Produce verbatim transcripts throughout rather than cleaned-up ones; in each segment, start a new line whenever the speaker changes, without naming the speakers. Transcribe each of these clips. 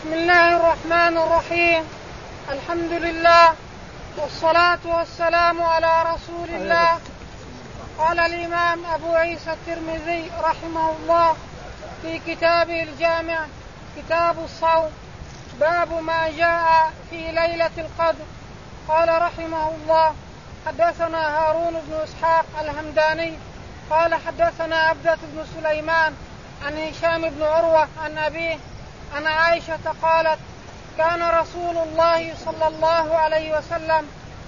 بسم الله الرحمن الرحيم. الحمد لله والصلاة والسلام على رسول الله. قال الإمام أبو عيسى الترمذي رحمه الله في كتابه الجامع كتاب الصوم باب ما جاء في ليلة القدر. قال رحمه الله حدثنا هارون بن إسحاق الهمداني قال حدثنا عبدة بن سليمان عن هشام بن عروة عن أبيه عن عائشة قالت كان رسول الله صلى الله عليه وسلم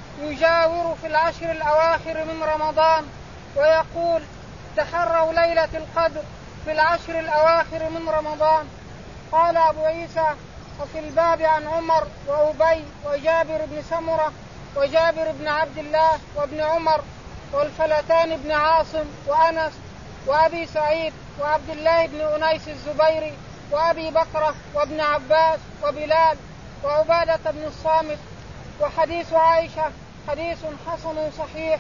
يجاور في العشر الأواخر من رمضان ويقول تحروا ليلة القدر في العشر الأواخر من رمضان. قال أبو عيسى وفي الباب عن عمر وأبي وجابر بن سمرة وجابر بن عبد الله وابن عمر والفلتان بن عاصم وأنس وأبي سعيد وعبد الله بن أنيس الزبيري وأبي بكرة وابن عباس وبلال وعبادة بن الصامت. وحديث عائشة حديث حسن صحيح.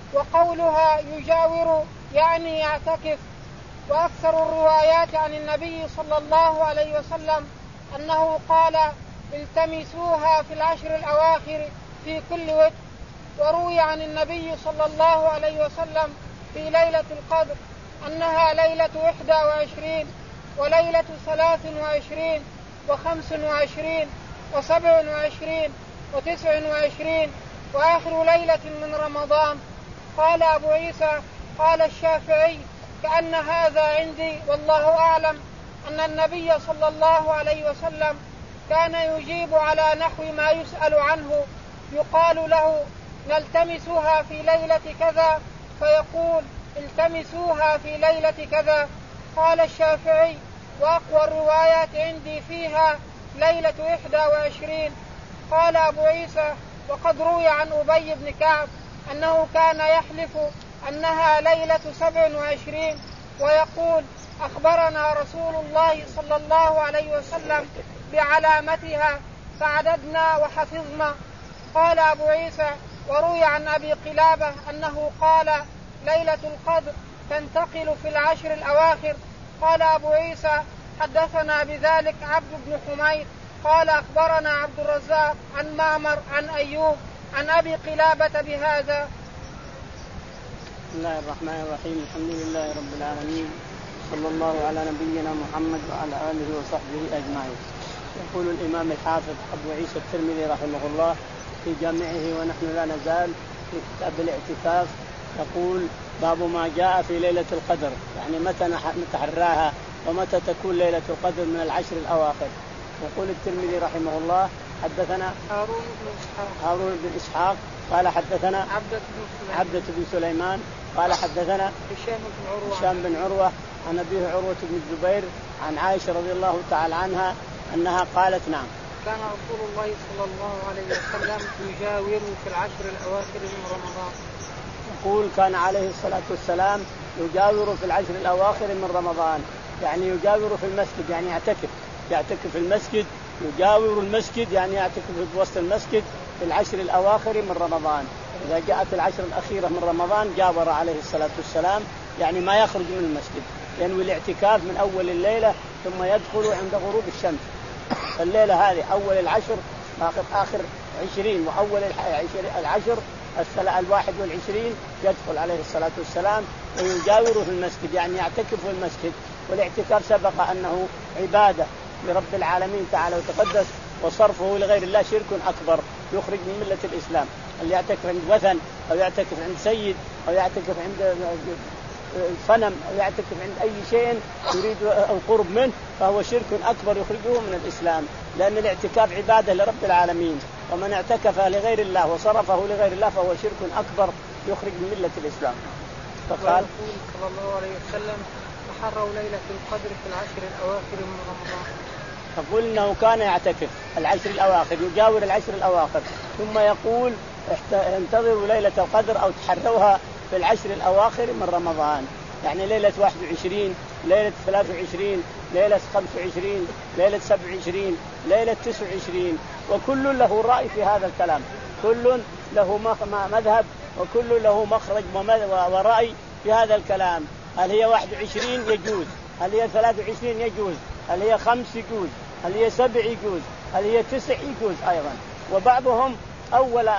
وقولها يجاور يعني يعتكف. وأكثر الروايات عن النبي صلى الله عليه وسلم أنه قال التمسوها في العشر الأواخر في كل وتر. وروي عن النبي صلى الله عليه وسلم في ليلة القدر أنها ليلة إحدى وعشرين وليلة ثلاث وعشرين وخمس وعشرين وسبع وعشرين وتسع وعشرين وآخر ليلة من رمضان. قال أبو عيسى قال الشافعي كأن هذا عندي والله أعلم أن النبي صلى الله عليه وسلم كان يجيب على نحو ما يسأل عنه يقال له نلتمسها في ليلة كذا فيقول التمسوها في ليلة كذا. قال الشافعي وأقوى الروايات عندي فيها ليلة إحدى وعشرين. قال أبو عيسى وقد روي عن أبي بن كعب أنه كان يحلف أنها ليلة سبع وعشرين ويقول أخبرنا رسول الله صلى الله عليه وسلم بعلامتها فعددنا وحفظنا. قال أبو عيسى وروي عن أبي قلابة أنه قال ليلة القدر تنتقل في العشر الأواخر. قال أبو عيسى حدثنا بذلك عبد بن حميد قال أخبرنا عبد الرزاق عن معمر عن أيوب عن أبي قلابة بهذا.
بسم الله الرحمن الرحيم. الحمد لله رب العالمين صلى الله على نبينا محمد وعلى آله وصحبه أجمعين. يقول الإمام الحافظ أبو عيسى الترمذي رحمه الله في جامعه ونحن لا نزال في كتاب الاعتكاف يقول باب ما جاء في ليلة القدر يعني متى نتحراها ومتى تكون ليلة القدر من العشر الأواخر. يقول الترمذي رحمه الله حدثنا
هارون بن إسحاق
هارون بن إسحاق قال حدثنا
عبدة بن سليمان,
عبدة بن سليمان قال حدثنا
هشام بن عروة
هشام بن عروة عن أبيه عروة بن الزبير عن عائشة رضي الله تعالى عنها أنها قالت نعم
كان رسول الله صلى الله عليه وسلم يجاور في العشر الأواخر من رمضان.
يقول كان عليه الصلاة والسلام يجاور في العشر الأواخر من رمضان يعني يجاور في المسجد يعني يعتكف يعتكف في المسجد يجاور المسجد يعني يعتكف في وسط المسجد في العشر الأواخر من رمضان. إذا جاءت العشر الأخيرة من رمضان جاور عليه الصلاة والسلام يعني ما يخرج من المسجد ينوي الاعتكاف من أول الليلة ثم يدخل عند غروب الشمس. الليلة هذه أول العشر آخر آخر عشرين وأول العشر الواحد والعشرين يدخل عليه الصلاة والسلام ويجاور في المسجد يعني يعتكف في المسجد. والاعتكاف سبق أنه عبادة لرب العالمين تعالى وتقدس وصرفه لغير الله شرك أكبر يخرج من ملة الإسلام. اللي يعتكف عند وثن أو يعتكف عند سيد أو يعتكف عند صنم أو يعتكف عند أي شيء يريد القرب منه فهو شرك أكبر يخرجه من الإسلام لأن الاعتكاف عبادة لرب العالمين ومن اعتكف لغير الله وصرفه لغير الله فهو شرك أكبر يخرج من ملة الإسلام.
فقال صلى الله عليه وسلم تحروا ليلة القدر في العشر الأواخر من رمضان.
فقل إنه كان يعتكف العشر الأواخر يجاور العشر الأواخر ثم يقول انتظروا ليلة القدر أو تحروها في العشر الأواخر من رمضان يعني ليلة واحد وعشرين ليلة ثلاث وعشرين ليلة خمس وعشرين ليلة سبع وعشرين ليلة تسع وعشرين. وكل له رأي في هذا الكلام كل له مذهب وكل له مخرج ورأي في هذا الكلام. هل هي واحد وعشرين يجوز هل هي ثلاث وعشرين يجوز هل هي خمس يجوز هل هي سبع يجوز، هل هي تسع يجوز أيضا. وبعضهم أول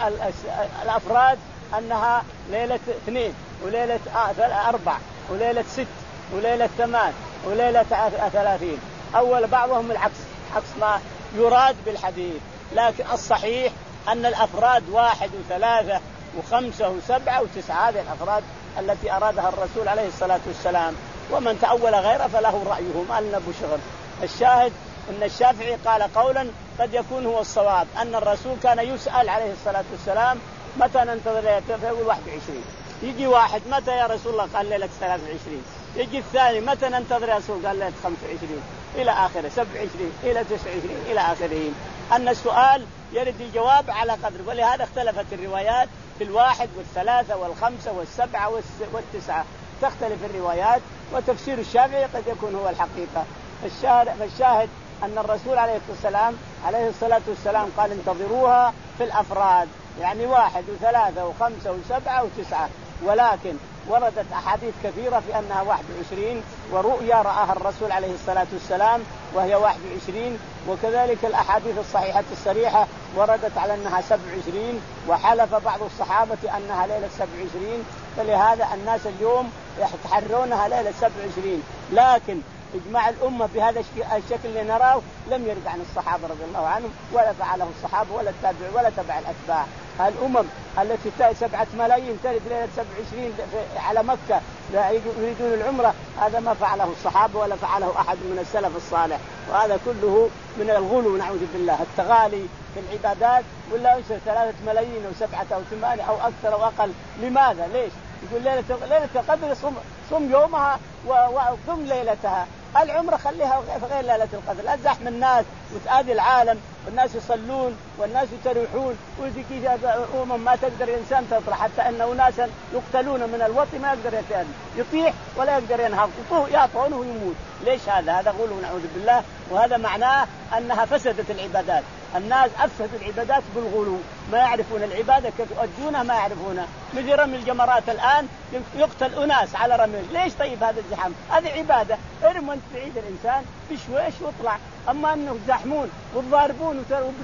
الأفراد أنها ليلة اثنين وليلة أربع وليلة ست وليلة ثمان وليلة ثلاثين. أول بعضهم العكس، عكس ما يراد بالحديث. لكن الصحيح أن الأفراد واحد وثلاثة وخمسة وسبعة وتسعة، هذه الأفراد التي أرادها الرسول عليه الصلاة والسلام. ومن تأول غيره فله رأيه، ما لنا بشغل. الشاهد أن الشافعي قال قولا قد يكون هو الصواب، أن الرسول كان يسأل عليه الصلاة والسلام متى ننتظر ليلة، فيقول واحد وعشرين. يجي واحد متى يا رسول الله؟ قال ليلة ثلاث وعشرين. يجي الثاني متى ننتظر يا رسول؟ قال ليلة خمس وعشرين إلى آخره، سبع وعشرين إلى تسع وعشرين إلى آخره. أن السؤال يرد الجواب على قدر، ولهذا اختلفت الروايات في الواحد والثلاثة والخمسة والسبعة والتسعة، تختلف الروايات. وتفسير الشافعي قد يكون هو الحقيقة. فالشاهد أن الرسول عليه السلام عليه الصلاة والسلام قال انتظروها في الأفراد، يعني واحد وثلاثة وخمسة وسبعة وتسعة. ولكن وردت أحاديث كثيرة في أنها واحد وعشرين، ورؤيا رآها الرسول عليه الصلاة والسلام وهي واحد وعشرين. وكذلك الأحاديث الصحيحة الصريحة وردت على أنها سبع وعشرين، وحلف بعض الصحابة أنها ليلة سبع وعشرين. فلهذا الناس اليوم يتحرونها ليلة سبع وعشرين. لكن إجماع الأمة بهذا الشكل اللي نراه لم يرد عن الصحابة رضي الله عنهم، ولا فعله الصحابة ولا التابع ولا تبع الأتباع. الأمم التي سبعة ملايين ترد ليلة سبع وعشرين على مكة لا يريدون العمرة، هذا ما فعله الصحابة ولا فعله أحد من السلف الصالح. وهذا كله من الغلو، نعوذ بالله، التغالي في العبادات. ولا يصير ثلاثة ملايين أو سبعة أو ثمانية أو أكثر أو أقل. لماذا؟ ليش؟ يقول ليلة ليلة القدر صم صم يومها وصم ليلتها. العمرة خليها في غير ليلة القدر، لا تزحم الناس وتآذي العالم، والناس يصلون والناس يتروحون، وذيك أمم ما تقدر الإنسان تطلع، حتى أن أناسا يقتلون من الوطي ما يقدر يطيح ولا يقدر ينهض، يطعنه ويموت. ليش هذا؟ هذا غلو نعوذ بالله. وهذا معناه أنها فسدت العبادات. الناس أفسدوا العبادات بالغلو، ما يعرفون العبادة كيف يؤدونها، ما يعرفونها. مثل رمي الجمرات الآن يقتل أناس على رمي. ليش طيب هذا الزحام؟ هذه عبادة، ارموا أنت بعيد الإنسان بشويش واطلع. أما أنه يزحمون وضاربون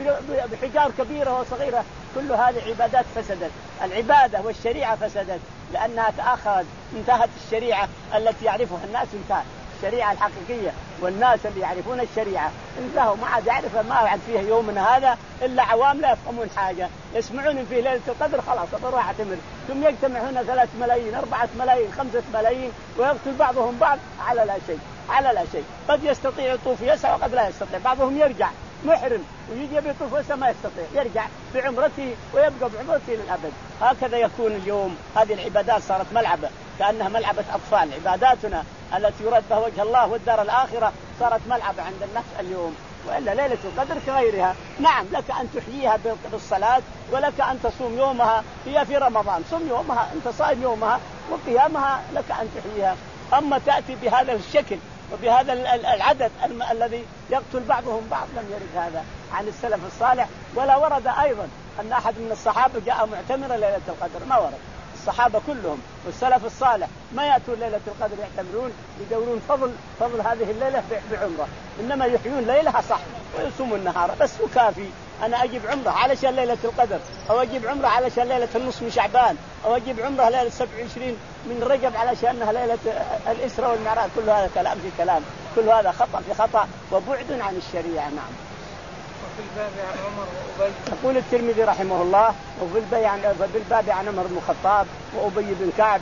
بحجار كبيرة وصغيرة، كل هذه عبادات فسدت. العبادة والشريعة فسدت لأنها تأخرت. انتهت الشريعة التي يعرفها الناس، انتهت الشريعة الحقيقية، والناس اللي يعرفون الشريعة انتهوا، ما عاد يعرف، ما عاد فيها يومنا هذا إلا عوام لا يفهمون حاجة، يسمعون فيه ليلة القدر خلاص بروح اعتمر. ثم يجتمع هنا ثلاث ملايين أربعة ملايين خمسة ملايين ويقتل بعضهم بعض على لا شيء، على لا شيء. قد يستطيع يطوف يسعى وقد لا يستطيع. بعضهم يرجع محرم ويجي يطوف ويسعى ما يستطيع، يرجع بعمرته ويبقى بعمرته للأبد. هكذا يكون اليوم. هذه العبادات صارت ملعبة، كأنها ملعبة أطفال. عباداتنا التي يراد بها وجه الله والدار الآخرة صارت ملعبة عند الناس اليوم. وإلا ليلة القدر كغيرها، نعم لك أن تحييها بالصلاة، ولك أن تصوم يومها، هي في رمضان صوم يومها، أنت صائم يومها، وقيامها لك أن تحييها. أما تأتي بهذا الشكل وبهذا العدد الذي يقتل بعضهم بعض، لم يرد هذا عن السلف الصالح. ولا ورد أيضا أن أحد من الصحابة جاء معتمرا ليلة القدر، ما ورد. الصحابة كلهم والسلف الصالح ما يأتون ليلة القدر يعتمرون يدورون فضل فضل هذه الليلة بعمرة، إنما يحيون ليلها صح ويصومون النهار بس، وكافي. أنا أجيب عمرة علشان ليلة القدر، أو أجيب عمرة علشان ليلة النصف من شعبان، أو أجيب عمرة ليلة سبع وعشرين من رجب علشانها ليلة الإسراء والمعراج. كل هذا كلام في كلام، كل هذا خطأ في خطأ وبعد عن الشريعة. نعم.
وفي الباب عن عمر وأبي.
يقول الترمذي رحمه الله وفي الباب عن عمر بن الخطاب وأبي بن كعب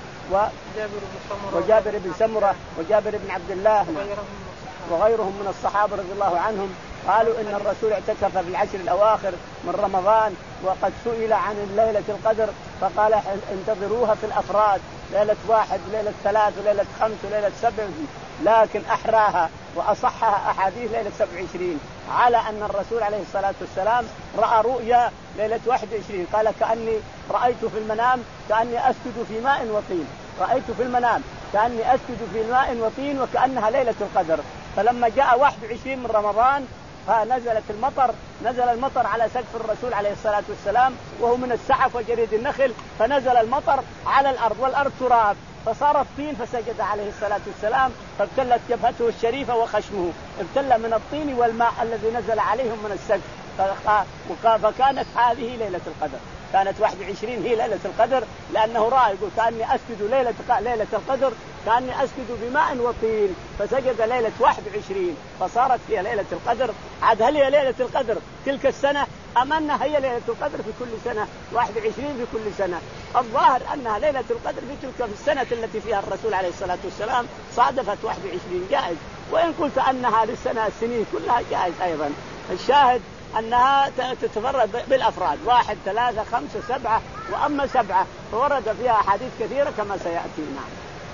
وجابر بن سمرة وجابر بن عبد الله وغيرهم من الصحابة رضي الله عنهم قالوا إن الرسول اعتكف في العشر الأواخر من رمضان، وقد سئل عن ليلة القدر فقال انتظروها في الأفراد، ليلة واحد وليلة ثلاث وليلة خمس وليلة سبع، لكن أحراها وأصحها أحاديث ليلة سبع وعشرين، على أن الرسول عليه الصلاة والسلام رأى رؤيا ليلة واحد وعشرين. قال كأني رأيت في المنام كأني أسجد في ماء وطين، رأيت في المنام كأني أسجد في ماء وطين وكأنها ليلة القدر. فلما جاء واحد وعشرين من رمضان فنزلت المطر، نزل المطر على سقف الرسول عليه الصلاة والسلام وهو من السعف وجريد النخل، فنزل المطر على الأرض والأرض تراب، فصارت طين فسجد عليه الصلاة والسلام فابتلت جبهته الشريفة وخشمه ابتل من الطين والماء الذي نزل عليهم من السجد. فكانت هذه ليلة القدر، كانت واحد وعشرين هي ليلة القدر، لأنه رأى يقول كأني أسجد ليلة ليلة القدر كأني أسجد بماء وطين، فسجد ليلة واحد وعشرين فصارت هي ليلة القدر. عاد هل هي ليلة القدر تلك السنة أم أنها هي ليلة القدر في كل سنة؟ واحد وعشرين في كل سنة. الظاهر أنها ليلة القدر في تلك السنة التي فيها الرسول عليه الصلاة والسلام صادفت واحد وعشرين جائز، وإن قلت أنها للسنة السنين كلها جائز أيضا. الشاهد أنها تتفرد بالأفراد واحد ثلاثة خمسة سبعة، وأما سبعة فورد فيها أحاديث كثيرة كما سيأتي. نعم.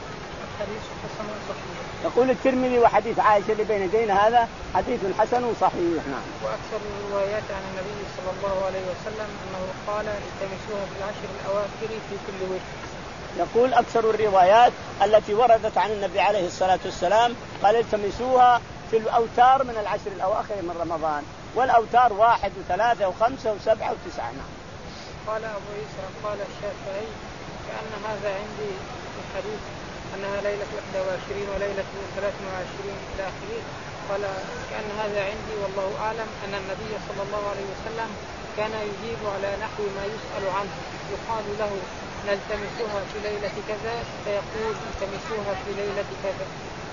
يقول الترمذي وحديث عائشة اللي بين يدينا هذا حديث حسن صحيح. نعم.
وأكثر الروايات عن النبي صلى الله عليه وسلم أنه قال التمسوها في العشر الأواخر في كل وتر.
يقول أكثر الروايات التي وردت عن النبي عليه الصلاة والسلام قال التمسوها في الأوتار من العشر الأواخر من رمضان، والأوتار واحد وثلاثة وخمسة وسبعة وتسعة. نعم.
قال أبو عيسى قال الشافعي كأن هذا عندي في الحديث أنها ليلة واحد وعشرين وليلة ثلاث وعشرين إلى آخره. قال كأن هذا عندي والله أعلم أن النبي صلى الله عليه وسلم كان يجيب على نحو ما يسأل عنه، يقال له نلتمسها في ليلة كذا فيقول التمسوها في ليلة كذا.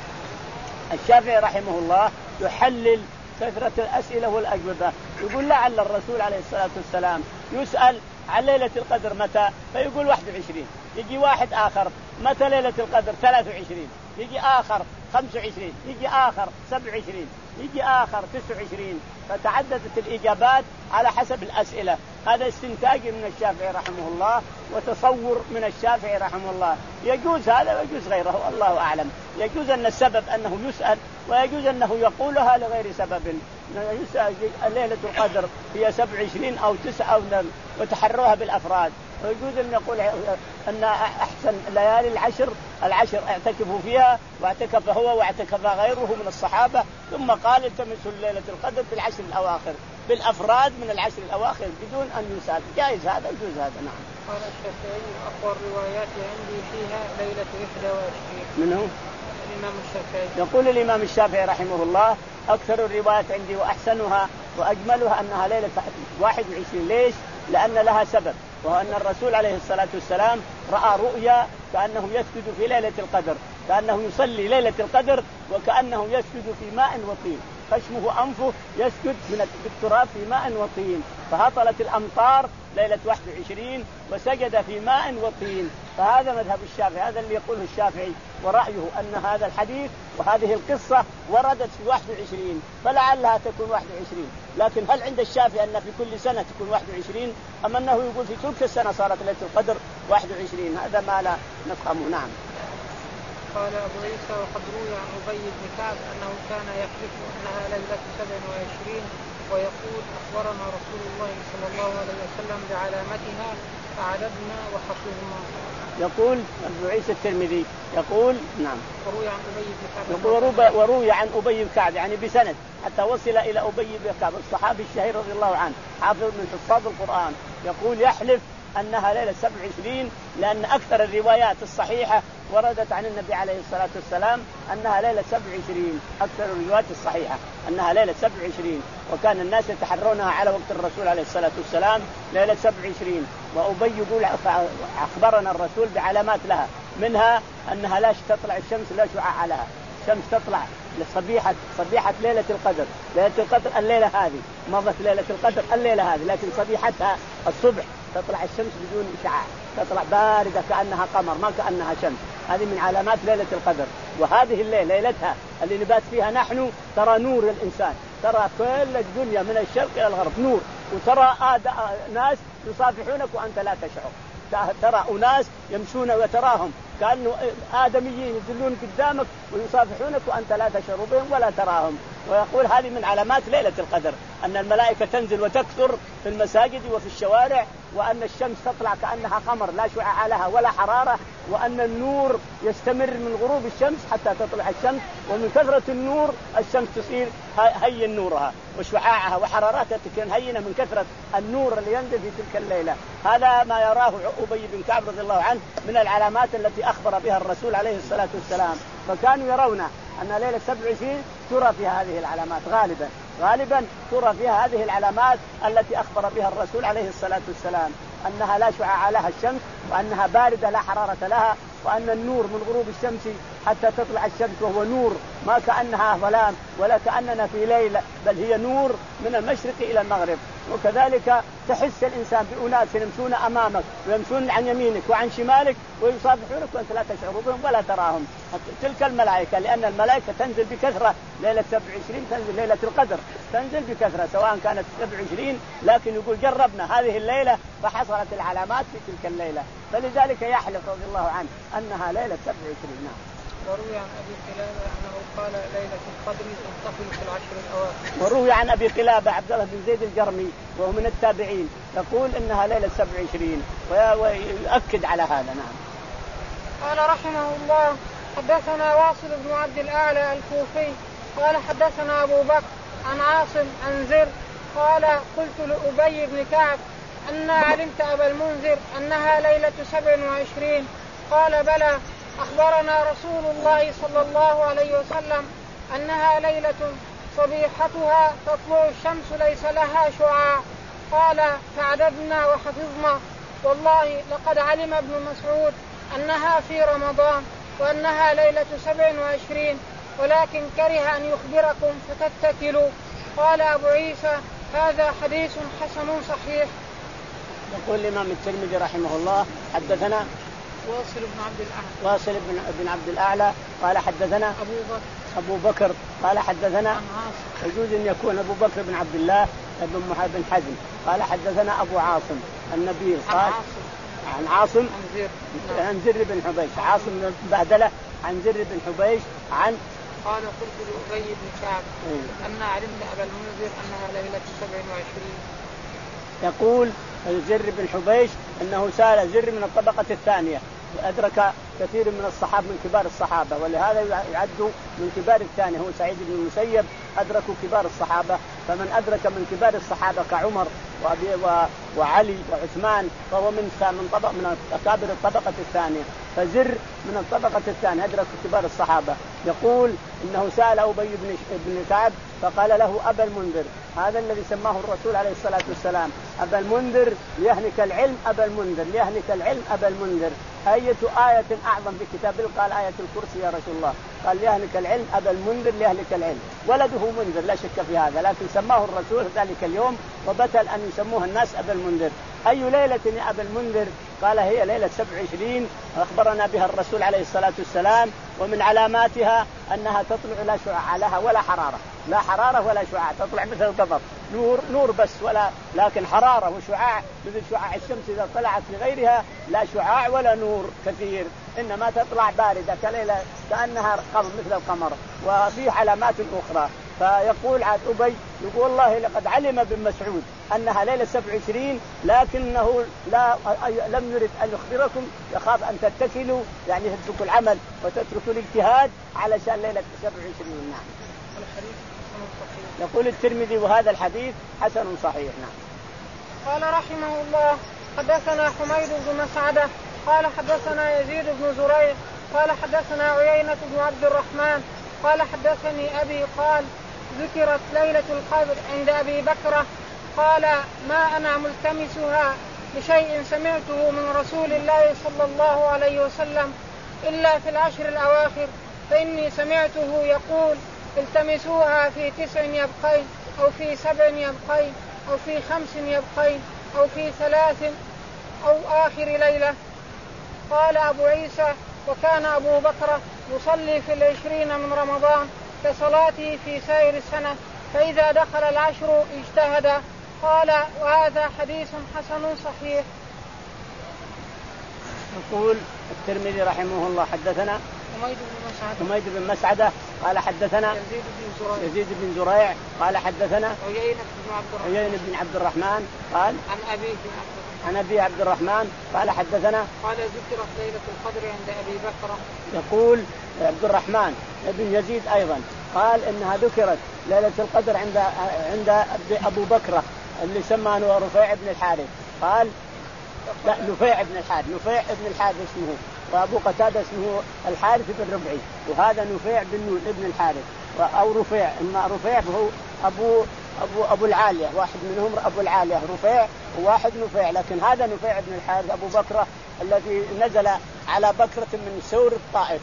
الشافعي رحمه الله يحلل كثرة الأسئلة والأجوبة، يقول لعل الرسول عليه الصلاة والسلام يسأل عن ليلة القدر متى فيقول واحد وعشرين، يجي واحد آخر متى ليلة القدر ثلاث وعشرين، يجي آخر خمس وعشرين، يجي آخر سبع وعشرين، يجي آخر تسع وعشرين، فتعددت الإجابات على حسب الأسئلة. هذا استنتاج من الشافعي رحمه الله وتصور من الشافعي رحمه الله. يجوز هذا ويجوز غيره الله أعلم. يجوز أن السبب أنه يسأل، ويجوز أنه يقولها لغير سبب. يسأل ليلة القدر هي سبع وعشرين أو تسعة أو وتحروها بالأفراد. ويجوز أن يقول أن أحسن ليالي العشر العشر اعتكفوا فيها، واعتكف هو واعتكف غيره من الصحابة، ثم قال التمسوا ليلة القدر في العشر الأواخر بالأفراد من العشر الأواخر بدون أن يسأل. جائز هذا يجوز هذا. نعم.
قال الشافعي أقوى الروايات عندي فيها ليلة واحد وعشرين.
من هو؟
الإمام الشافعي.
يقول الإمام الشافعي رحمه الله أكثر الروايات عندي وأحسنها وأجملها أنها ليلة واحد وعشرين. ليش؟ لأن لها سبب، وهو أن الرسول عليه الصلاة والسلام رأى رؤيا كأنه يسجد في ليلة القدر، كأنه يصلي ليلة القدر وكأنه يسجد في ماء وطين، خشمه أنفه يسجد من التراب في ماء وطين، فهطلت الأمطار ليلة واحد وعشرين وسجد في ماء وطين. فهذا مذهب الشافعي، هذا اللي يقوله الشافعي، ورأيه أن هذا الحديث وهذه القصة وردت في واحد وعشرين فلعلها تكون واحد وعشرين. لكن هل عند الشافعي أن في كل سنة تكون واحد وعشرين أم أنه يقول في تلك السنة صارت ليلة القدر واحد وعشرين؟ هذا ما لا نفهمه. نعم.
قال أبو عيسى وقد روي عن أبي بن كعب أنه كان يحلف أنها ليلة سبع وعشرين ويقول أخبرنا رسول الله صلى الله عليه وسلم بعلامتها فعددنا وحفظنا.
يقول أبو عيسى الترمذي يقول نعم
وروي عن أبي بن كعب
يقول وروي عن أبي بن كعب يعني بسند حتى وصل إلى أبي بن كعب الصحابي الشهير رضي الله عنه حافظ من حفاظ القرآن، يقول يحلف أنها ليلة سبع وعشرين لأن أكثر الروايات الصحيحة وردت عن النبي عليه الصلاة والسلام أنها ليلة سبع وعشرين، أكثر الروايات الصحيحة أنها ليلة سبع وعشرين، وكان الناس يتحرونها على وقت الرسول عليه الصلاة والسلام ليلة سبع وعشرين. وأبي يقول أخبرنا الرسول بعلامات لها، منها أنها لا تطلع الشمس لا شعاع لها، الشمس تطلع لصبيحة صبيحة ليلة القدر، ليلة القدر الليلة هذه مضت ليلة القدر الليلة هذه، لكن صبيحتها الصبح تطلع الشمس بدون إشعاع، تطلع باردة كأنها قمر ما كأنها شمس، هذه من علامات ليلة القدر. وهذه الليلة ليلتها اللي نبات فيها نحن ترى نور الإنسان، ترى كل الدنيا من الشرق إلى الغرب نور، وترى آد... ناس يصافحونك وأنت لا تشعر، ترى أناس يمشون وتراهم كأنه آدميين يدلون قدامك ويصافحونك وأنت لا تشعر بهم ولا تراهم. ويقول هذه من علامات ليلة القدر أن الملائكة تنزل وتكثر في المساجد وفي الشوارع وأن الشمس تطلع كأنها قمر لا شعاع لها ولا حرارة، وأن النور يستمر من غروب الشمس حتى تطلع الشمس، ومن كثرة النور الشمس تصير هين نورها وشعاعها وحرارتها تكون هينة من كثرة النور اللي ينزل في تلك الليلة. هذا ما يراه أبي بن كعب رضي الله عنه من العلامات التي أخبر بها الرسول عليه الصلاة والسلام. فكانوا يرون أن ليلة سبع وعشرين ترى فيها هذه العلامات، غالبا غالبا ترى فيها هذه العلامات التي أخبر بها الرسول عليه الصلاة والسلام، أنها لا شعاع لها الشمس، وأنها باردة لا حرارة لها، وأن النور من غروب الشمس حتى تطلع الشمس وهو نور ما كأنها ظلام ولا كأننا في ليل، بل هي نور من المشرق إلى المغرب. وكذلك تحس الإنسان بأناس يمشون أمامك ويمشون عن يمينك وعن شمالك ويصافحونك وأنت لا تشعر بهم ولا تراهم. تلك الملائكة، لأن الملائكة تنزل بكثرة ليلة سبع وعشرين، تنزل ليلة القدر تنزل بكثرة سواء كانت سبع وعشرين، لكن يقول جربنا هذه الليلة فحصلت العلامات في تلك الليلة، فلذلك يحلف رضي الله عنه أنها ليلة سبع وعشرين. نعم.
وروي عن أبي قلابة أنه قال ليلة القدر تنتقل في العشر الأواخر.
وروي عن أبي قلابة عبد الله بن زيد الجرمي وهو من التابعين يقول إنها ليلة سبع وعشرين ويؤكد على هذا. نعم.
قال رحمه الله حدثنا واصل بن عبد الأعلى الكوفي قال حدثنا أبو بكر عن عاصم عن زر قال قلت لأبي بن كعب أن علمت أبا المنذر أنها ليلة سبع وعشرين؟ قال بلى، أخبرنا رسول الله صلى الله عليه وسلم أنها ليلة صبيحتها تطلع الشمس ليس لها شعاع. قال فعددنا وحفظنا، والله لقد علم ابن مسعود أنها في رمضان وأنها ليلة سبع وعشرين، ولكن كره أن يخبركم فتتكلوا. قال أبو عيسى هذا حديث حسن صحيح.
يقول الإمام الترمذي رحمه الله حدثنا
واصل بن عبد الأعلى
واصل بن عبد الأعلى قال حدثنا
أبو بكر
أبو بكر قال حدثنا يجوز أن يكون أبو بكر بن عبد الله بن محمد بن حزم قال حدثنا أبو عاصم النبيل قال عن عاصم عن زر بن حبيش، عاصم بن بهدلة عن زر بن حبيش عن
قال قلت لأبي بن كعب أن علمنا أبا المنذر أنها ليلة سبع وعشرين.
يقول زر بن حبيش أنه سال زر من الطبقة الثانية وأدرك كثير من الصحابة من كبار الصحابة، ولهذا يعد من كبار الثانية. هو سعيد بن المسيب أدركوا كبار الصحابة، فمن أدرك من كبار الصحابة كعمر وأبي وعلي وعثمان فهو من من طبق من أكابر الطبقة الثانية. فزر من الطبقة الثانية أدرك كبار الصحابة. يقول إنه سأل أبي بن كعب فقال له أبا المنذر، هذا الذي سماه الرسول عليه الصلاة والسلام أبا المنذر ليهنك العلم، أبا المنذر ليهنك العلم أبا المنذر، أية آية أعظم في كتاب الله؟ قال آية الكرسي يا رسول الله. قال ليهنك العلم أبا المنذر ليهنك العلم، ولده منذر لا شك في هذا، لكن سماه الرسول ذلك اليوم وبتل أن يسموه الناس أبا المنذر. أي ليلة يا أبا المنذر؟ قال هي ليلة سبع وعشرين أخبرنا بها الرسول عليه الصلاة والسلام، ومن علاماتها أنها تطلع لا شعاع لها ولا حرارة، لا حرارة ولا شعاع، تطلع مثل القمر نور نور بس، ولا لكن حرارة وشعاع مثل شعاع الشمس إذا طلعت لغيرها لا شعاع ولا نور كثير، إنما تطلع باردة كليلة كأنها قمر مثل القمر. وفي علامات أخرى. فيقول عاد أبي يقول والله لقد علم ابن مسعود أنها ليلة سبع وعشرين، لكنه لا لم يرد أن يخبركم، يخاف أن تتكلوا يعني تتركوا العمل وتتركوا الاجتهاد علشان ليلة سبع وعشرين. نعم. يقول الترمذي وهذا الحديث حسن صحيح. نعم.
قال رحمه الله حدثنا حميد بن مسعدة قال حدثنا يزيد بن زريع قال حدثنا عيينة بن عبد الرحمن قال حدثني أبي قال ذكرت ليلة القدر عند أبي بكرة، قال ما أنا ملتمسها بشيء سمعته من رسول الله صلى الله عليه وسلم إلا في العشر الأواخر، فإني سمعته يقول التمسوها في تسع يبقين أو في سبع يبقين أو في خمس يبقين أو في ثلاث أو آخر ليلة. قال أبو عيسى وكان أبو بكر يصلي في العشرين من رمضان كصلاته في سائر السنة، فإذا دخل العشر اجتهد. قال وهذا حديث حسن صحيح.
يقول الترمذي رحمه الله حدثنا
حميد بن مسعدة
حميد بن مسعدة قال حدثنا
يزيد بن زريع
يزيد بن زريع قال حدثنا
عيينة بن عبد الرحمن
عيينة بن عبد الرحمن قال
عن أبيه
عن أبي عبد الرحمن قال حدثنا
قال ذكرت ليلة القدر عند أبي بكر.
يقول عبد الرحمن بن يزيد أيضا قال إنها ذكرت ليلة القدر عند عند أبو بكر اللي سماه رفيع بن الحارث. قال لا نفيع بن الحارث نفيع بن الحارث اسمه، وأبو قتادة اسمه الحارث بن ربعي، وهذا نفيع بن ابن الحارث أو رفيع. إما رفيع فهو أبو أبو أبو العالية، واحد منهم أبو العالية رفيع وواحد نفيع، لكن هذا نفيع بن الحارث أبو بكرة الذي نزل على بكرة من سور الطائف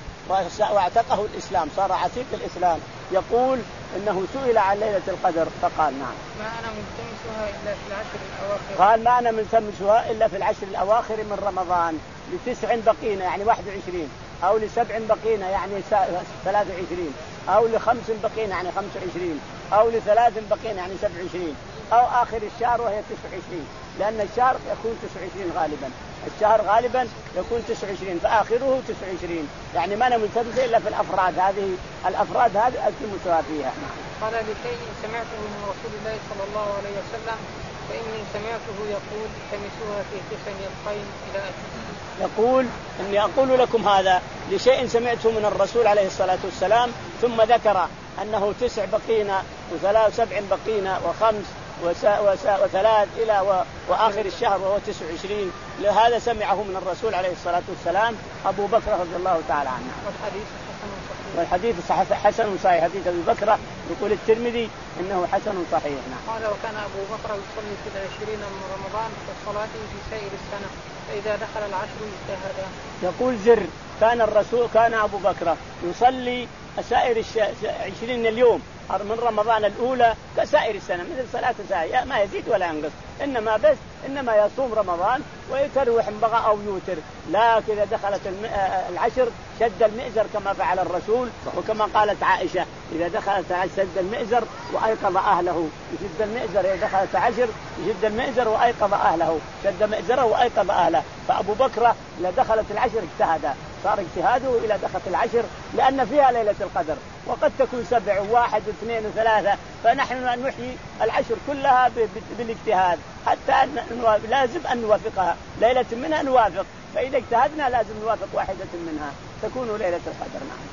واعتقه الإسلام، صار عتيق الإسلام. يقول إنه سئل عن ليلة القدر فقال نعم
ما أنا ملتمسها إلا في العشر الأواخر.
قال ما أنا ملتمسها إلا في العشر الأواخر من رمضان، لتسع بقينا يعني واحد وعشرين، أو لسبع بقينا يعني ثلاث وعشرين، أو لخمس بقينا يعني خمس وعشرين، أو لثلاث بقينا يعني سبع وعشرين، أو آخر الشهر وهي تسع وعشرين، لأن الشهر يكون تسع وعشرين غالبا، الشهر غالبا يكون تسع وعشرين فآخره تسع وعشرين، يعني ما أنا ملتمس إلا في الأفراد هذه، الأفراد هذه ألتمسها فيها.
قال لكي سمعته من رسول الله صلى الله عليه وسلم فإني سمعته يقول التمسوها في تسع يبقين إلى أجل.
يقول إني أقول لكم هذا لشيء سمعته من الرسول عليه الصلاة والسلام، ثم ذكر أنه تسع بقينا وثلاث سبع بقينا وخمس وسا وسا وثلاث إلى و... وآخر الشهر وهو تسع وعشرين. لهذا سمعه من الرسول عليه الصلاة والسلام أبو بكر رضي الله تعالى عنه.
والحديث حسن صحيح.
والحديث حسن صحيح، حديث أبي بكر يقول الترمذي إنه حسن صحيح. نعم.
قال وكان أبو بكر يصلي في العشرين من رمضان كصلاته في سائر السنة، فإذا دخل العشر اجتهد.
يقول زر كان الرسول كان أبو بكر يصلي سائر عشرين اليوم من رمضان الأولى كسائر السنة مثل صلاة سائر ما يزيد ولا ينقص، إنما بس إنما يصوم رمضان ويتروح بغى أو يوتر، لكن إذا دخلت العشر شد المئزر كما فعل الرسول، وكما قالت عائشة إذا دخلت العشر شد المئزر وأيقظ أهله، يشد المئزر إذا دخلت عشر يشد المئزر وأيقظ أهله، شد مئزره وأيقظ أهله. فأبو بكر إذا دخلت العشر اجتهد، صار اجتهاده إلى دخلت العشر لأن فيها ليلة القدر، وقد تكون سبع وواحد واثنين وثلاثة، فنحن نحيي العشر كلها بالاجتهاد حتى أن لازم أن نوافقها ليلة منها نوافق، فإذا اجتهدنا لازم نوافق واحدة منها تكون ليلة القدر. نعم.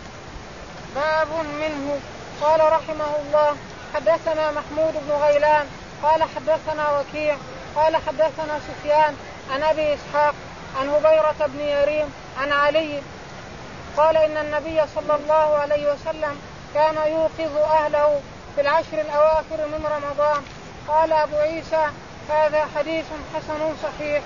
باب منه. قال رحمه الله حدثنا محمود بن غيلان قال حدثنا وكيع قال حدثنا سفيان عن أبي إسحاق عن هبيرة بن يريم عن علي قال إن النبي صلى الله عليه وسلم كان يوقظ أهله في العشر الأواخر من رمضان. قال أبو عيسى هذا حديث حسن صحيح.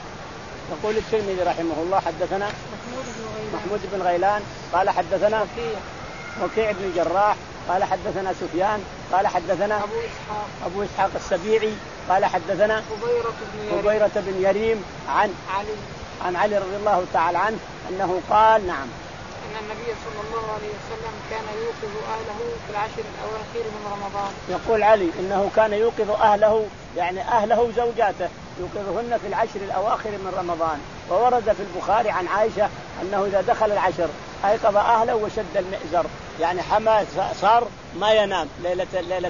يقول الترمذي رحمه الله حدثنا
محمود بن غيلان,
محمود بن غيلان قال حدثنا
وكيع
وكيع بن جراح قال حدثنا سفيان قال حدثنا
أبو إسحاق
أبو إسحاق السبيعي قال حدثنا
هبيرة بن يريم,
هبيرة بن يريم عن
علي
عن علي رضي الله تعالى عنه أنه قال نعم
إن النبي صلى الله عليه وسلم كان يوقظ أهله في العشر الأواخر من رمضان.
يقول علي إنه كان يوقظ أهله يعني أهله زوجاته يوقظهن في العشر الأواخر من رمضان. وورد في البخاري عن عائشة أنه إذا دخل العشر أيقظ أهله وشد المئزر، يعني حما صار ما ينام ليلة ليلة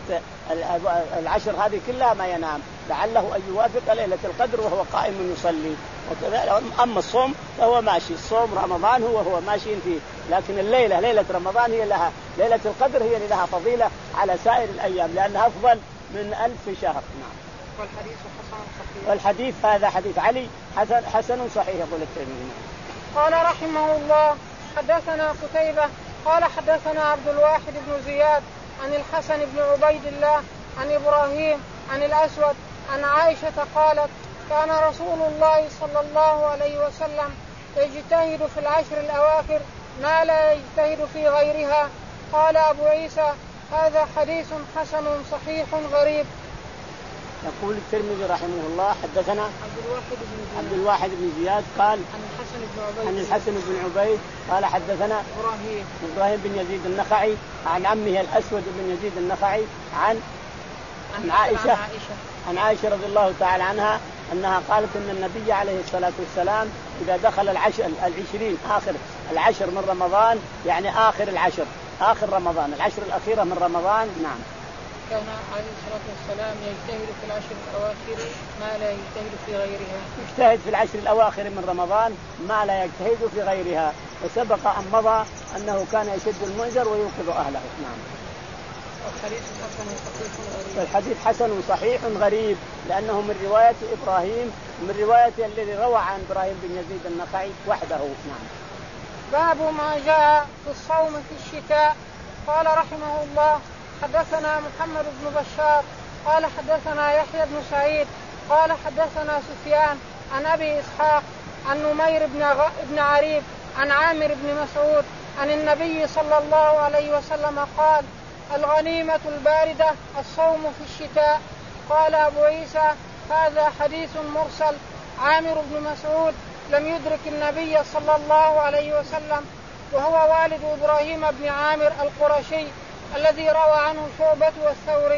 العشر هذه كلها ما ينام، لعله أن يوافق ليلة القدر وهو قائم يصلي. أما الصوم فهو ماشي، الصوم رمضان هو هو ماشي فيه، لكن الليلة ليلة رمضان هي لها ليلة القدر هي اللي لها فضيلة على سائر الأيام لأنها أفضل من ألف شهر. نعم.
والحديث حسن صحيح.
والحديث هذا حديث علي حسن حسن صحيح يقول الترمذي.
قال رحمه الله حدثنا قتيبة قال حدثنا عبد الواحد بن زياد عن الحسن بن عبيد الله عن إبراهيم عن الأسود عن عائشة قالت كان رسول الله صلى الله عليه وسلم يجتهد في العشر الأواخر ما لا يجتهد في غيرها. قال أبو عيسى هذا حديث حسن صحيح غريب.
يقول الترمذي رحمه الله حدثنا
عبد الواحد بن زياد,
عبد الواحد بن زياد قال
عن الحسن بن عبيد
عن الحسن بن عبيد قال حدثنا
إبراهيم
إبراهيم بن يزيد النخعي عن عمه الأسود بن يزيد النخعي عن عن عائشة
عن عائشة
عن عائشة رضي الله تعالى عنها أنها قالت أن النبي عليه الصلاة والسلام إذا دخل العشر العشرين آخر العشر من رمضان يعني آخر العشر آخر رمضان العشر الأخيرة من رمضان. نعم.
كان عليه الصلاة والسلام يجتهد في العشر الأواخر ما لا يجتهد في غيرها.
يجتهد في العشر الأواخر من رمضان ما لا يجتهد في غيرها، وسبق أن مضى أنه كان يشد المؤجر ويوقظ أهله. نعم.
الحديث حسن صحيح غريب.
الحديث حسن صحيح غريب لأنه من رواية إبراهيم، من رواية الذي روى عن إبراهيم بن يزيد النخعي وحده. نعم.
باب ما جاء في الصوم في الشتاء. قال رحمه الله حدثنا محمد بن بشار قال حدثنا يحيى بن سعيد قال حدثنا سفيان عن أبي إسحاق عن نمير بن, غ... بن عريب عن عامر بن مسعود عن النبي صلى الله عليه وسلم قال الغنيمة الباردة الصوم في الشتاء. قال أبو عيسى هذا حديث مرسل. عامر بن مسعود لم يدرك النبي صلى الله عليه وسلم وهو والد إبراهيم بن عامر القرشي الذي روى عنه شعبة والثوري.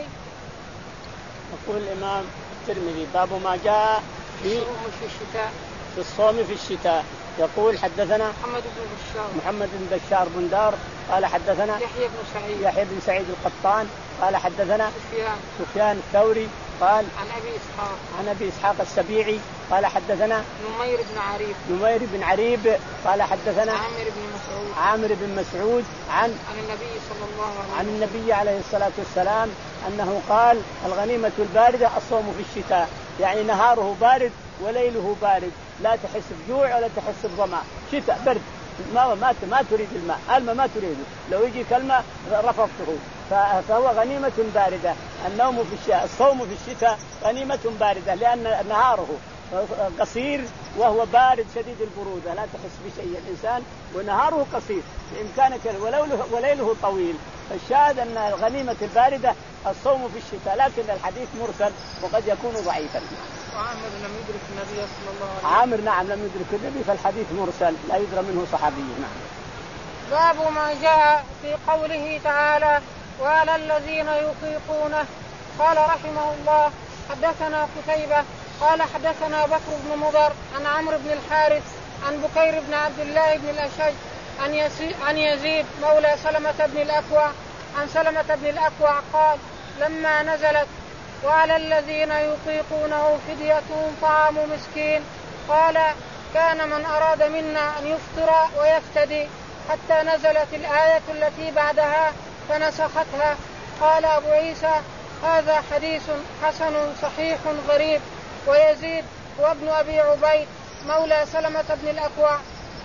يقول الإمام الترمذي باب ما جاء في
في الشتاء
في الصوم في الشتاء. يقول حدثنا
محمد بن بشار
محمد بن بشار بندار قال حدثنا
يحيى بن سعيد
يحيى بن سعيد القطان قال حدثنا
سفيان
سفيان الثوري قال
عن أبي إسحاق
عن أبي إسحاق السبيعي قال حدثنا
نمير بن عريب
نمير بن عريب قال حدثنا
عامر بن مسعود
عامر بن مسعود عن
عن النبي صلى الله عليه وسلم
عن النبي عليه الصلاة والسلام أنه قال الغنيمة الباردة الصوم في الشتاء، يعني نهاره بارد وليله بارد، لا تحس بجوع ولا تحس بظمأ، شتاء برد ما ما ما تريد الماء، الماء ما تريده، لو يجي كلمة رفضته، فهو غنيمة باردة. النوم في الشتاء الصوم في الشتاء غنيمة باردة لأن نهاره قصير وهو بارد شديد البرودة، لا تحس بشيء الإنسان، ونهاره قصير بإمكانك وليله طويل. فالشاهد أن الغنيمة الباردة الصوم في الشتاء، لكن الحديث مرسل وقد يكون ضعيفا.
وعامر لم يدرك النبي صلى الله عليه وسلم.
عامر نعم لم يدرك النبي، فالحديث مرسل لا يدرى منه صحابي. نعم.
باب ما جاء في قوله تعالى وعلى الذين يطيقونه. قال رحمه الله حدثنا قتيبة قال حدثنا بكر بن مضر عن عمرو بن الحارث عن بكير بن عبد الله بن الأشج عن, عن يزيد مولى سلمة بن الأكوع عن سلمة بن الأكوع قال لما نزلت وعلى الذين يطيقونه فدية طعام مسكين قال كان من أراد منا أن يفطر ويفتدي حتى نزلت الآية التي بعدها فنسختها. قال أبو عيسى هذا حديث حسن صحيح غريب. ويزيد هو ابن أبي عبيد مولى سلمة بن الأكوع.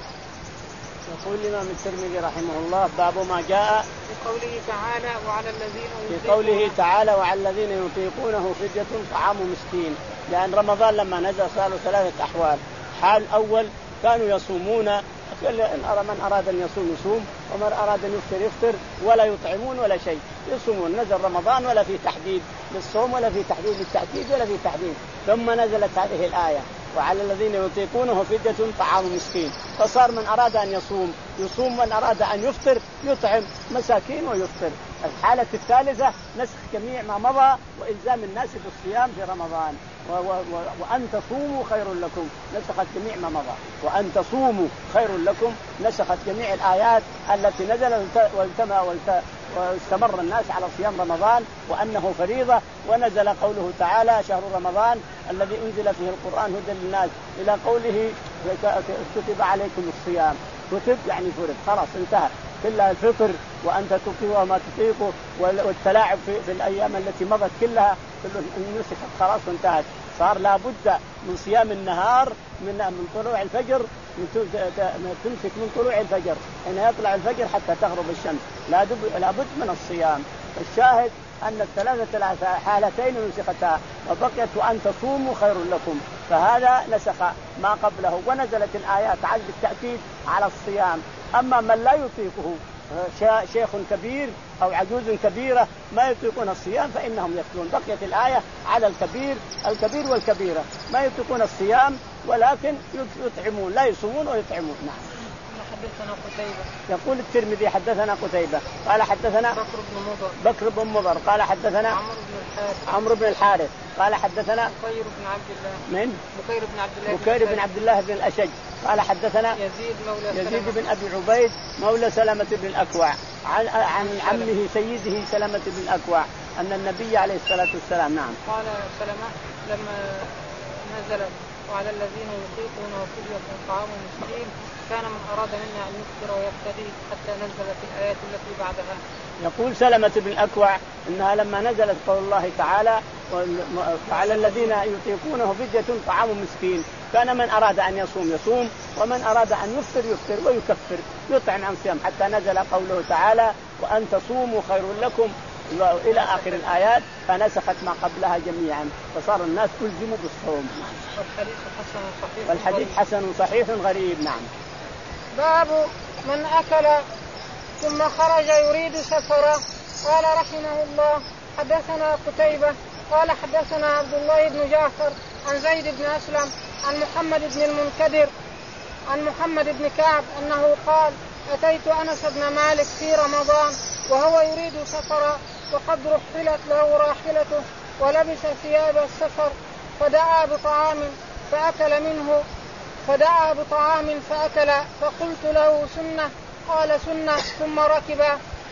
يقول الإمام الترمذي رحمه الله باب ما جاء
في قوله تعالى وعلى الذين
في قوله تعالى وعلى الذين يطيقونه فدية طعام مسكين. لأن رمضان لما نزل صاروا ثلاثة أحوال. حال أول كانوا يصومون، من أراد أن يصوم يصوم ومن أراد أن يفطر يفطر ولا يطعمون ولا شيء، يصومون. نزل رمضان ولا في تحديد للصوم ولا في تحديد للتأكيد ولا في تحديد. ثم نزلت هذه الآية وعلى الذين يطيقونه فدية طعام مسكين، فصار من أراد أن يصوم يصوم، من أراد أن يفطر يطعم مساكين ويفطر. الحالة الثالثة نسخ جميع ما مضى وإلزام الناس بالصيام في رمضان. و و و وأن تصوموا خير لكم نسخت جميع ما مضى، وأن تصوموا خير لكم نسخت جميع الآيات التي نزلت والتمى واستمر الناس على صيام رمضان وأنه فريضة. ونزل قوله تعالى شهر رمضان الذي أنزل فيه القرآن هدى للناس إلى قوله كتب عليكم الصيام. كتب يعني فرض، خلاص انتهى، كلها الفطر وأنت تطيق وما تطيقه والتلاعب في, في الأيام التي مضت كلها نسخت خلاص وانتهت. صار لا بد من صيام النهار من من طلوع الفجر، تمسك من طلوع الفجر حين يطلع الفجر حتى تغرب الشمس، لا بد من الصيام. الشاهد أن الثلاثة حالتين نسختها وبقيت وأن تصوموا خير لكم، فهذا نسخ ما قبله. ونزلت الآيات على بالتأكيد على الصيام. أما من لا يطيقه شيخ كبير أو عجوز كبيرة ما يطيقون الصيام فإنهم يفترون. بقيت الآية على الكبير الكبير والكبيرة ما يطيقون الصيام ولكن يطعمون، لا يصومون ويطعمون. نعم.
حدثنا قتيبة.
يقول الترمذي حدثنا قتيبة قال حدثنا
بكر بن مضر
بكر بن مضر قال حدثنا
عمرو بن الحارث
عمرو بن الحارث قال حدثنا
بكير بن عبد الله
من
بكير بن عبد الله
بكير بن عبد الله بن الأشج قال حدثنا
يزيد مولى
يزيد بن أبي عبيد مولى سلمة بن الأكوع عن عن عمه سيده سلمة بن الأكوع أن النبي عليه الصلاة والسلام نعم
قال سلمة لما نزلت وعلى الذين يطيقونه فدية طعام مسكين كان من أراد منا أن يفطر ويفتدي حتى نزلت الآيات التي بعدها.
يقول سلمة بن الأكوع إنها لما نزلت قول الله تعالى وعلى الذين يطيقونه فدية طعام مسكين كان من أراد أن يصوم يصوم ومن أراد أن يفطر يفطر ويكفر يطعم عن صيام حتى نزل قوله تعالى وأن تصوموا خير لكم إلى آخر الآيات فنسخت ما قبلها جميعا فصار الناس ألزموا بالصوم.
والحديث حسن صحيح
والحديث حسن صحيح غريب. نعم.
باب من أكل ثم خرج يريد سفرا. قال رحمه الله حدثنا قتيبة قال حدثنا عبد الله بن جعفر عن زيد بن أسلم عن محمد بن المنكدر عن محمد بن كعب أنه قال أتيت أنس بن مالك في رمضان وهو يريد سفرا وقد رحلت له راحلته ولبس ثياب السفر فدعا بطعام فأكل منه فدعا بطعام فأكل فقلت له سنة قال سنة ثم ركب.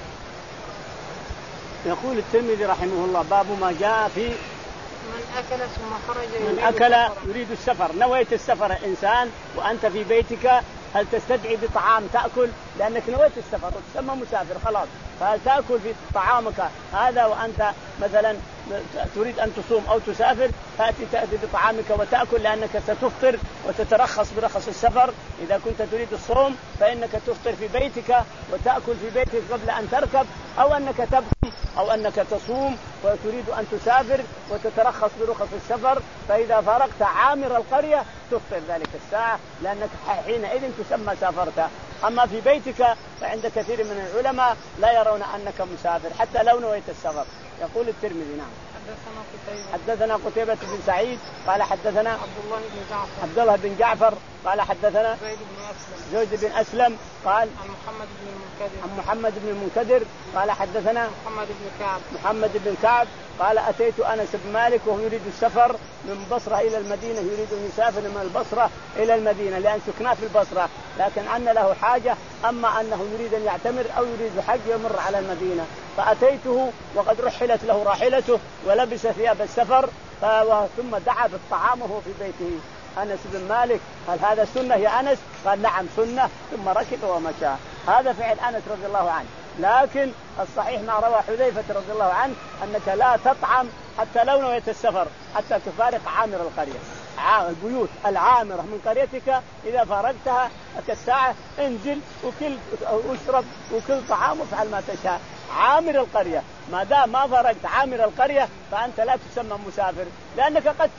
يقول الترمذي رحمه الله باب ما جاء في
من أكل ثم خرج
من أكل يريد السفر. نويت السفر إنسان وأنت في بيتك هل تستدعي بطعام تأكل لأنك نويت السفر وتسمى مسافر خلاص فهل تأكل في طعامك هذا وأنت مثلا تريد أن تصوم أو تسافر فأتي تأتي بطعامك وتأكل لأنك ستفطر وتترخص برخص السفر. إذا كنت تريد الصوم فإنك تفطر في بيتك وتأكل في بيتك قبل أن تركب أو أنك تبقى أو أنك تصوم وتريد أن تسافر وتترخص برخص السفر فإذا فرقت عامر القرية تفطر ذلك الساعة لأنك حينئذ تسمى سافرت. أما في بيتك فعند كثير من العلماء لا يرون أنك مسافر حتى لو نويت السفر. يقول الترمذي نعم
حدثنا قتيبة
حدثنا قتيبة بن سعيد قال حدثنا
عبد الله بن جعفر
عبد الله بن جعفر قال حدثنا
زيد بن أسلم
زيد بن أسلم قال
عن محمد بن المنكدر
عن محمد بن المنكدر قال حدثنا
محمد بن كعب
محمد بن كعب قال أتيت أنس بن مالك وهو يريد السفر من بصرة إلى المدينة يريد أن يسافر من البصرة إلى المدينة لأن سكناه في البصرة لكن أن له حاجة أما أنه يريد أن يعتمر أو يريد الحج يمر على المدينة فأتيته وقد رحلت له راحلته ولبس ثياب السفر ثم دعا بالطعام وهو في بيته. أنس بن مالك هل هذا سنة يا أنس؟ قال نعم سنة ثم ركب ومشى. هذا فعل أنس رضي الله عنه لكن الصحيح ما روى حذيفة رضي الله عنه أنك لا تطعم حتى لو نويت السفر حتى تفارق عامر القرية. البيوت العامرة من قريتك إذا فارقتها كالساعة انزل وكل واشرب وكل طعام وفعل ما تشاء. عامر القرية ما دام ما فارقت عامر القرية فأنت لا تسمى مسافر لأنك قد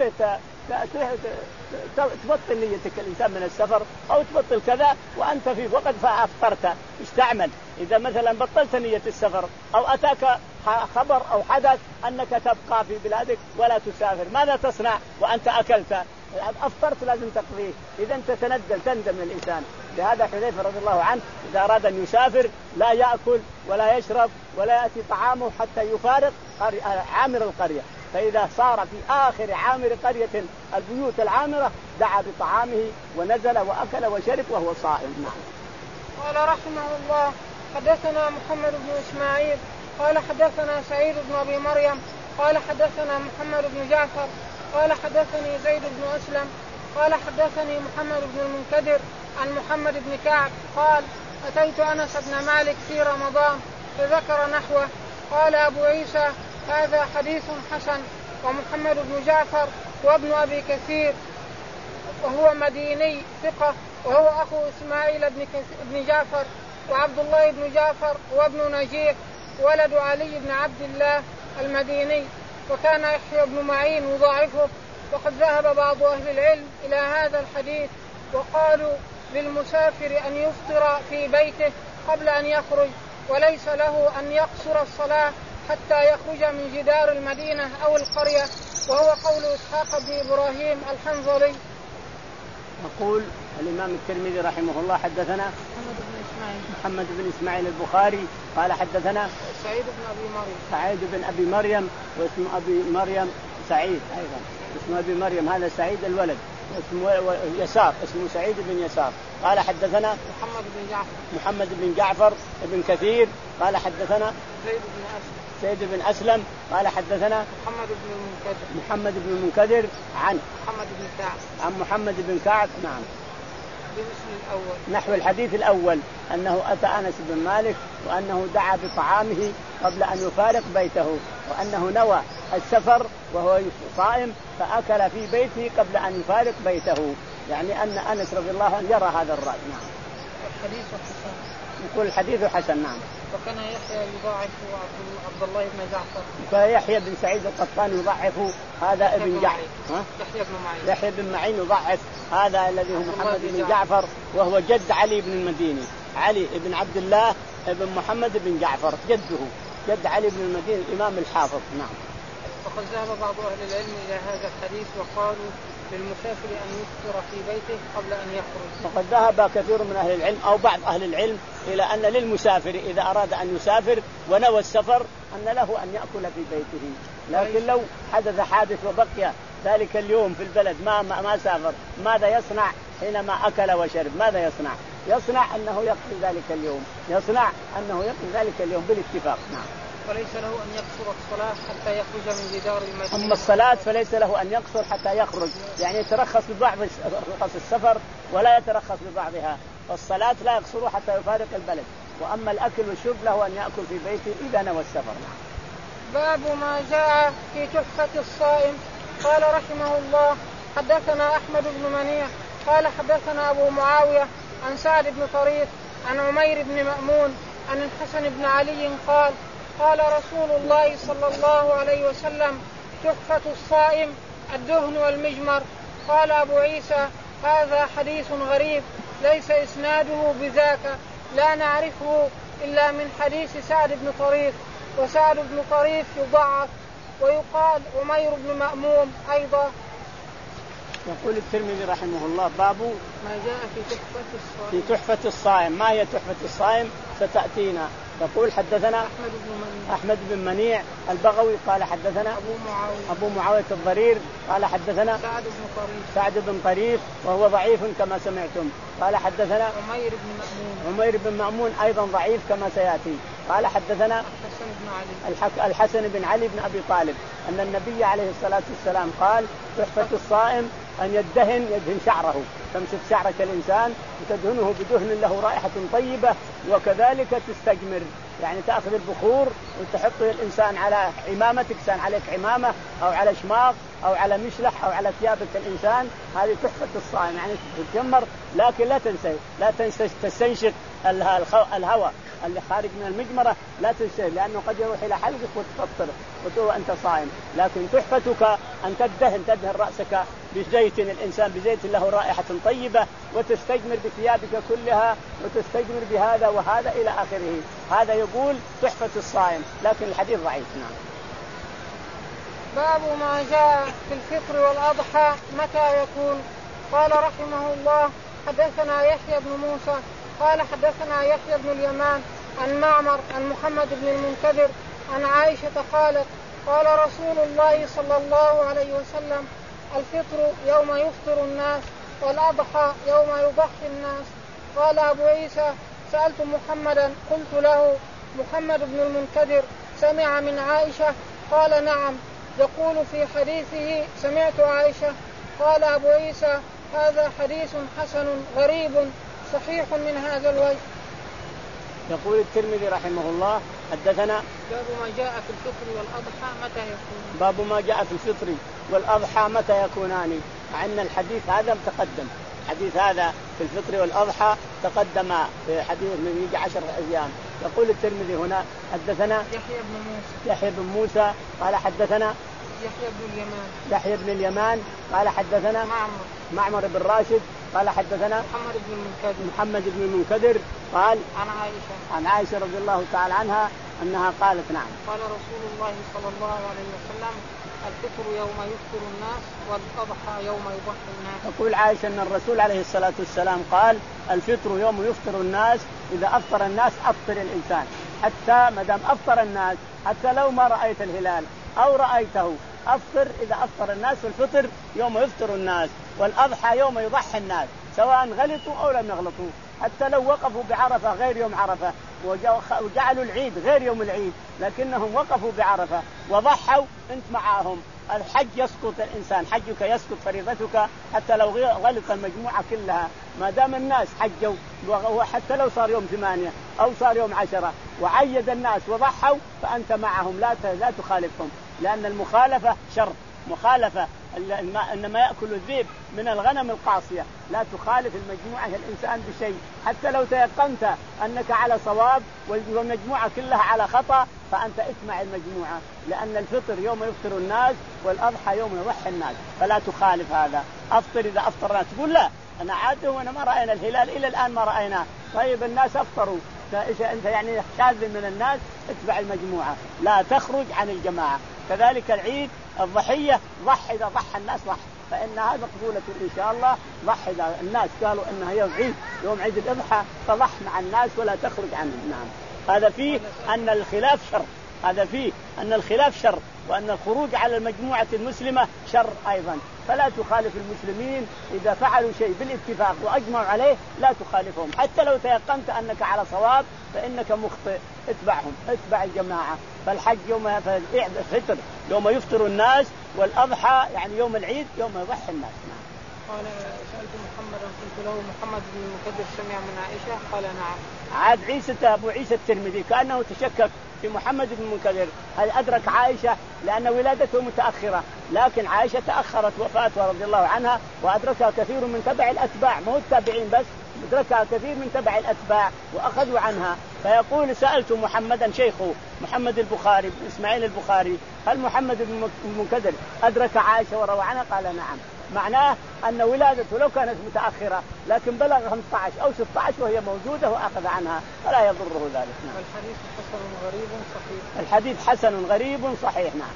تبطل نيتك الإنسان من السفر أو تبطل كذا وأنت في وقت فأفطرت استعمل. إذا مثلا بطلت نية السفر أو أتاك خبر أو حدث أنك تبقى في بلادك ولا تسافر ماذا تصنع وأنت أكلت أفطرت لازم تقضيه. إذا أنت تندل تندم الإنسان. لهذا حذيفة رضي الله عنه إذا أراد أن يسافر لا يأكل ولا يشرب ولا يأتي طعامه حتى يفارق عامر القرية. فإذا صار في آخر عامر قرية البيوت العامرة دعا بطعامه ونزل وأكل وشرب وهو صائم. نعم.
قال رحمه الله حدثنا محمد بن إسماعيل قال حدثنا سعيد بن أبي مريم قال حدثنا محمد بن جعفر قال حدثني زيد بن أسلم قال حدثني محمد بن المنكدر عن محمد بن كعب قال أتيت أنس بن مالك في رمضان فذكر نحوه. قال أبو عيسى هذا حديث حسن. ومحمد بن جعفر وابن أبي كثير وهو مديني ثقة وهو أخو إسماعيل بن جعفر وعبد الله بن جعفر وابن نجيح ولد علي بن عبد الله المديني. وكان يحيى بن معين يضاعفه. وقد ذهب بعض أهل العلم إلى هذا الحديث وقالوا للمسافر أن يفطر في بيته قبل أن يخرج وليس له أن يقصر الصلاة حتى يخرج من جدار المدينة أو القرية وهو قول إسحاق بن إبراهيم الحنظلي.
يقول الإمام الترمذي رحمه الله حدثنا
محمد بن إسماعيل
محمد بن إسماعيل البخاري قال حدثنا
سعيد بن أبي مريم
سعيد بن أبي مريم واسم أبي مريم سعيد أيضا اسم أبي مريم هذا سعيد الولد اسمه يسار اسمه سعيد بن يسار قال حدثنا
محمد بن جعفر
محمد بن جعفر بن كثير قال حدثنا
زيد بن أسلم
زيد بن أسلم قال حدثنا
محمد بن المنكدر
محمد بن المنكدر عن
محمد بن كعب
عن محمد بن كعب نعم
بمثل الأول
نحو الحديث الأول أنه أتى أنس بن مالك وأنه دعا بطعامه قبل أن يفارق بيته وأنه نوى السفر وهو صائم فأكل في بيته قبل أن يفارق بيته، يعني أن أنس رضي الله عنه يرى هذا الرأي. نعم.
الحديث حسن.
يقول الحديث حسن. نعم.
وكان يحيى يضاعف عبد الله بن جعفر.
فيحيى بن سعيد القطان يضعف هذا ابن جعفر.
يحيى بن معين.
يحيى بن معين يضعف هذا الذي هو محمد بن جعفر وهو جد علي بن المديني، علي بن عبد الله بن محمد بن جعفر جده، جد علي بن المديني الإمام الحافظ. نعم.
وقد ذهب بعض أهل العلم إلى هذا الحديث وقالوا للمسافر أن يفطر في بيته قبل أن يخرج.
وقد ذهب كثير من أهل العلم أو بعض أهل العلم إلى أن للمسافر إذا أراد أن يسافر ونوى السفر أن له أن يأكل في بيته، لكن لو حدث حادث وبقي ذلك اليوم في البلد ما ما, ما سافر ماذا يصنع حينما أكل وشرب؟ ماذا يصنع؟ يصنع أنه يقضي ذلك اليوم، يصنع أنه يقضي ذلك اليوم بالاتفاق. نعم.
فليس له أن يقصر الصلاة حتى يخرج من جدار المدينة.
أما الصلاة فليس له أن يقصر حتى يخرج، يعني يترخص ببعض رخص السفر ولا يترخص ببعضها، فالصلاة لا يقصر حتى يفارق البلد، وأما الأكل والشرب له أن يأكل في بيته إذا نوى السفر.
باب ما جاء في تحفة الصائم. قال رحمه الله حدثنا أحمد بن منيع قال حدثنا أبو معاوية عن سعد بن طريف عن عمير بن مأمون عن الحسن بن علي قال قال رسول الله صلى الله عليه وسلم تحفة الصائم الدهن والمجمر. قال أبو عيسى هذا حديث غريب ليس إسناده بذاك، لا نعرفه إلا من حديث سعد بن طريف، وسعد بن طريف يضعف، ويقال عمير بن مأمون أيضا.
يقول الترمذي رحمه الله باب
ما جاء في تحفة الصائم.
في تحفة الصائم. ما هي تحفة الصائم ستأتينا. يقول حدثنا
أحمد بن منيع,
أحمد بن منيع البغوي قال حدثنا
أبو معاوية,
أبو معاوية الضرير قال حدثنا
سعد بن طريف
سعد بن طريف وهو ضعيف كما سمعتم. قال حدثنا
عمير بن مأمون
عمير بن مأمون أيضا ضعيف كما سيأتي. قال حدثنا
الحسن بن علي
الحك... الحسن بن علي بن أبي طالب أن النبي عليه الصلاة والسلام قال تحفة الصائم أن يدهن يدهن شعره، تمسك شعرك الإنسان وتدهنه بدهن له رائحة طيبة، وكذلك تستجمر يعني تأخذ البخور وتحطه الإنسان على عمامتك، كان عليك عمامة أو على شماغ أو على مشلح أو على ثيابك الإنسان، هذه تحفة الصائم يعني تتجمر، لكن لا تنسى لا تنسى تستنشق الهواء اللي خارج من المجمرة، لا تنسى لأنه قد يروح إلى حلقك وتفطر وتوه أنت صائم. لكن تحفتك أن تدهن تدهن رأسك بزيت الإنسان بزيت له رائحة طيبة، وتستجمر بثيابك كلها وتستجمر بهذا وهذا إلى آخره. هذا يقول تحفة الصائم، لكن الحديث ضعيف. نعم.
باب ما جاء في الفطر والأضحى متى يكون. قال رحمه الله حدثنا يحيى بن موسى قال حدثنا يحيى بن اليمان عن معمر عن محمد بن المنكدر عن عائشة قالت قال رسول الله صلى الله عليه وسلم الفطر يوم يفطر الناس والأضحى يوم يضحي الناس. قال أبو عيسى سألت محمدا قلت له محمد بن المنكدر سمع من عائشة؟ قال نعم. يقول في حديثه سمعت عائشة. قال أبو عيسى هذا حديث حسن غريب صحيح من هذا الوجه.
يقول الترمذي رحمه الله حدثنا
باب ما جاء في الفطر والأضحى متى يكون.
باب ما جاء في الفطر والأضحى متى يكونان، مع أن الحديث هذا تقدم، حديث هذا في الفطر والأضحى تقدم في حديث من يجي عشر أيام. يقول الترمذي هنا حدثنا
يحيى بن موسى
يحيى بن موسى قال حدثنا
يحيى بن اليمان
يحيى بن اليمان قال حدثنا
معمر
معمر بن راشد قال حدثنا
محمد بن المنكدر
محمد بن المنكدر قال
عن عائشة
عن عائشة رضي الله تعالى عنها أنها قالت نعم
قال رسول الله صلى الله عليه وسلم الفطر يوم يفطر الناس والأضحى يوم يضحي الناس.
تقول عائشة أن الرسول عليه الصلاة والسلام قال الفطر يوم يفطر الناس، إذا أفطر الناس أفطر الإنسان، حتى ما دام أفطر الناس حتى لو ما رأيت الهلال أو رأيته أفطر إذا أفطر الناس. والفطر يوم يفطر الناس والأضحى يوم يضحي الناس، سواء غلطوا أو لم يغلطوا، حتى لو وقفوا بعرفة غير يوم عرفة وجعلوا العيد غير يوم العيد، لكنهم وقفوا بعرفة وضحوا، أنت معهم. الحج يسقط الإنسان، حجك يسقط فريضتك حتى لو غلق المجموعة كلها، ما دام الناس حجوا، وحتى لو صار يوم ثمانية أو صار يوم عشرة وعيد الناس وضحوا فأنت معهم، لا لا تخالفهم، لأن المخالفة شر. مخالفة إنما يأكل الذئب من الغنم القاصية، لا تخالف المجموعة الإنسان بشيء، حتى لو تيقنت أنك على صواب والمجموعة كلها على خطأ فأنت اتبع المجموعة، لأن الفطر يوم يفطر الناس والأضحى يوم يضحي الناس، فلا تخالف هذا. أفطر إذا أفطر الناس، تقول لا أنا عاد وأنا ما رأينا الهلال إلى الآن ما رأيناه، طيب الناس أفطروا، إذا أنت يعني شاذ من الناس اتبع المجموعة، لا تخرج عن الجماعة. كذلك العيد الضحية، ضح إذا ضحى الناس ضح، فإنها مقبولة إن شاء الله. ضح إذا الناس قالوا إنها يوم عيد يوم عيد الأضحى فضح مع الناس ولا تخرج عنهم. نعم، هذا فيه أن الخلاف شر، هذا فيه أن الخلاف شر، وأن الخروج على المجموعة المسلمة شر أيضا، فلا تخالف المسلمين إذا فعلوا شيء بالاتفاق وأجمعوا عليه، لا تخالفهم، حتى لو تيقنت أنك على صواب فإنك مخطئ، اتبعهم، اتبع الجماعة. فالحج يوم الفطر يوم يفطر الناس، والأضحى يعني يوم العيد يوم يضحي الناس. نعم.
قال سألت محمدا قلت له محمد بن المكدر سمع من عائشة؟ قال نعم.
عاد عيسى أبو عيسى الترمذي كأنه تشكك في محمد بن المكدر هل أدرك عائشة، لأن ولادته متأخرة، لكن عائشة تأخرت وفاتها رضي الله عنها، وأدركها كثير من تبع الأتباع، مو التابعين بس، أدركها كثير من تبع الأتباع وأخذوا عنها. فيقول سألت محمدا شيخه محمد البخاري بن إسماعيل البخاري هل محمد بن المكدر أدرك عائشة وروى عنها؟ قال نعم. معناه أن ولادته لو كانت متأخرة لكن بلغ خمسة عشر أو ستة عشر وهي موجودة وأخذ عنها فلا يضره ذلك. نعم.
الحديث حسن غريب صحيح.
الحديث حسن غريب صحيح. نعم.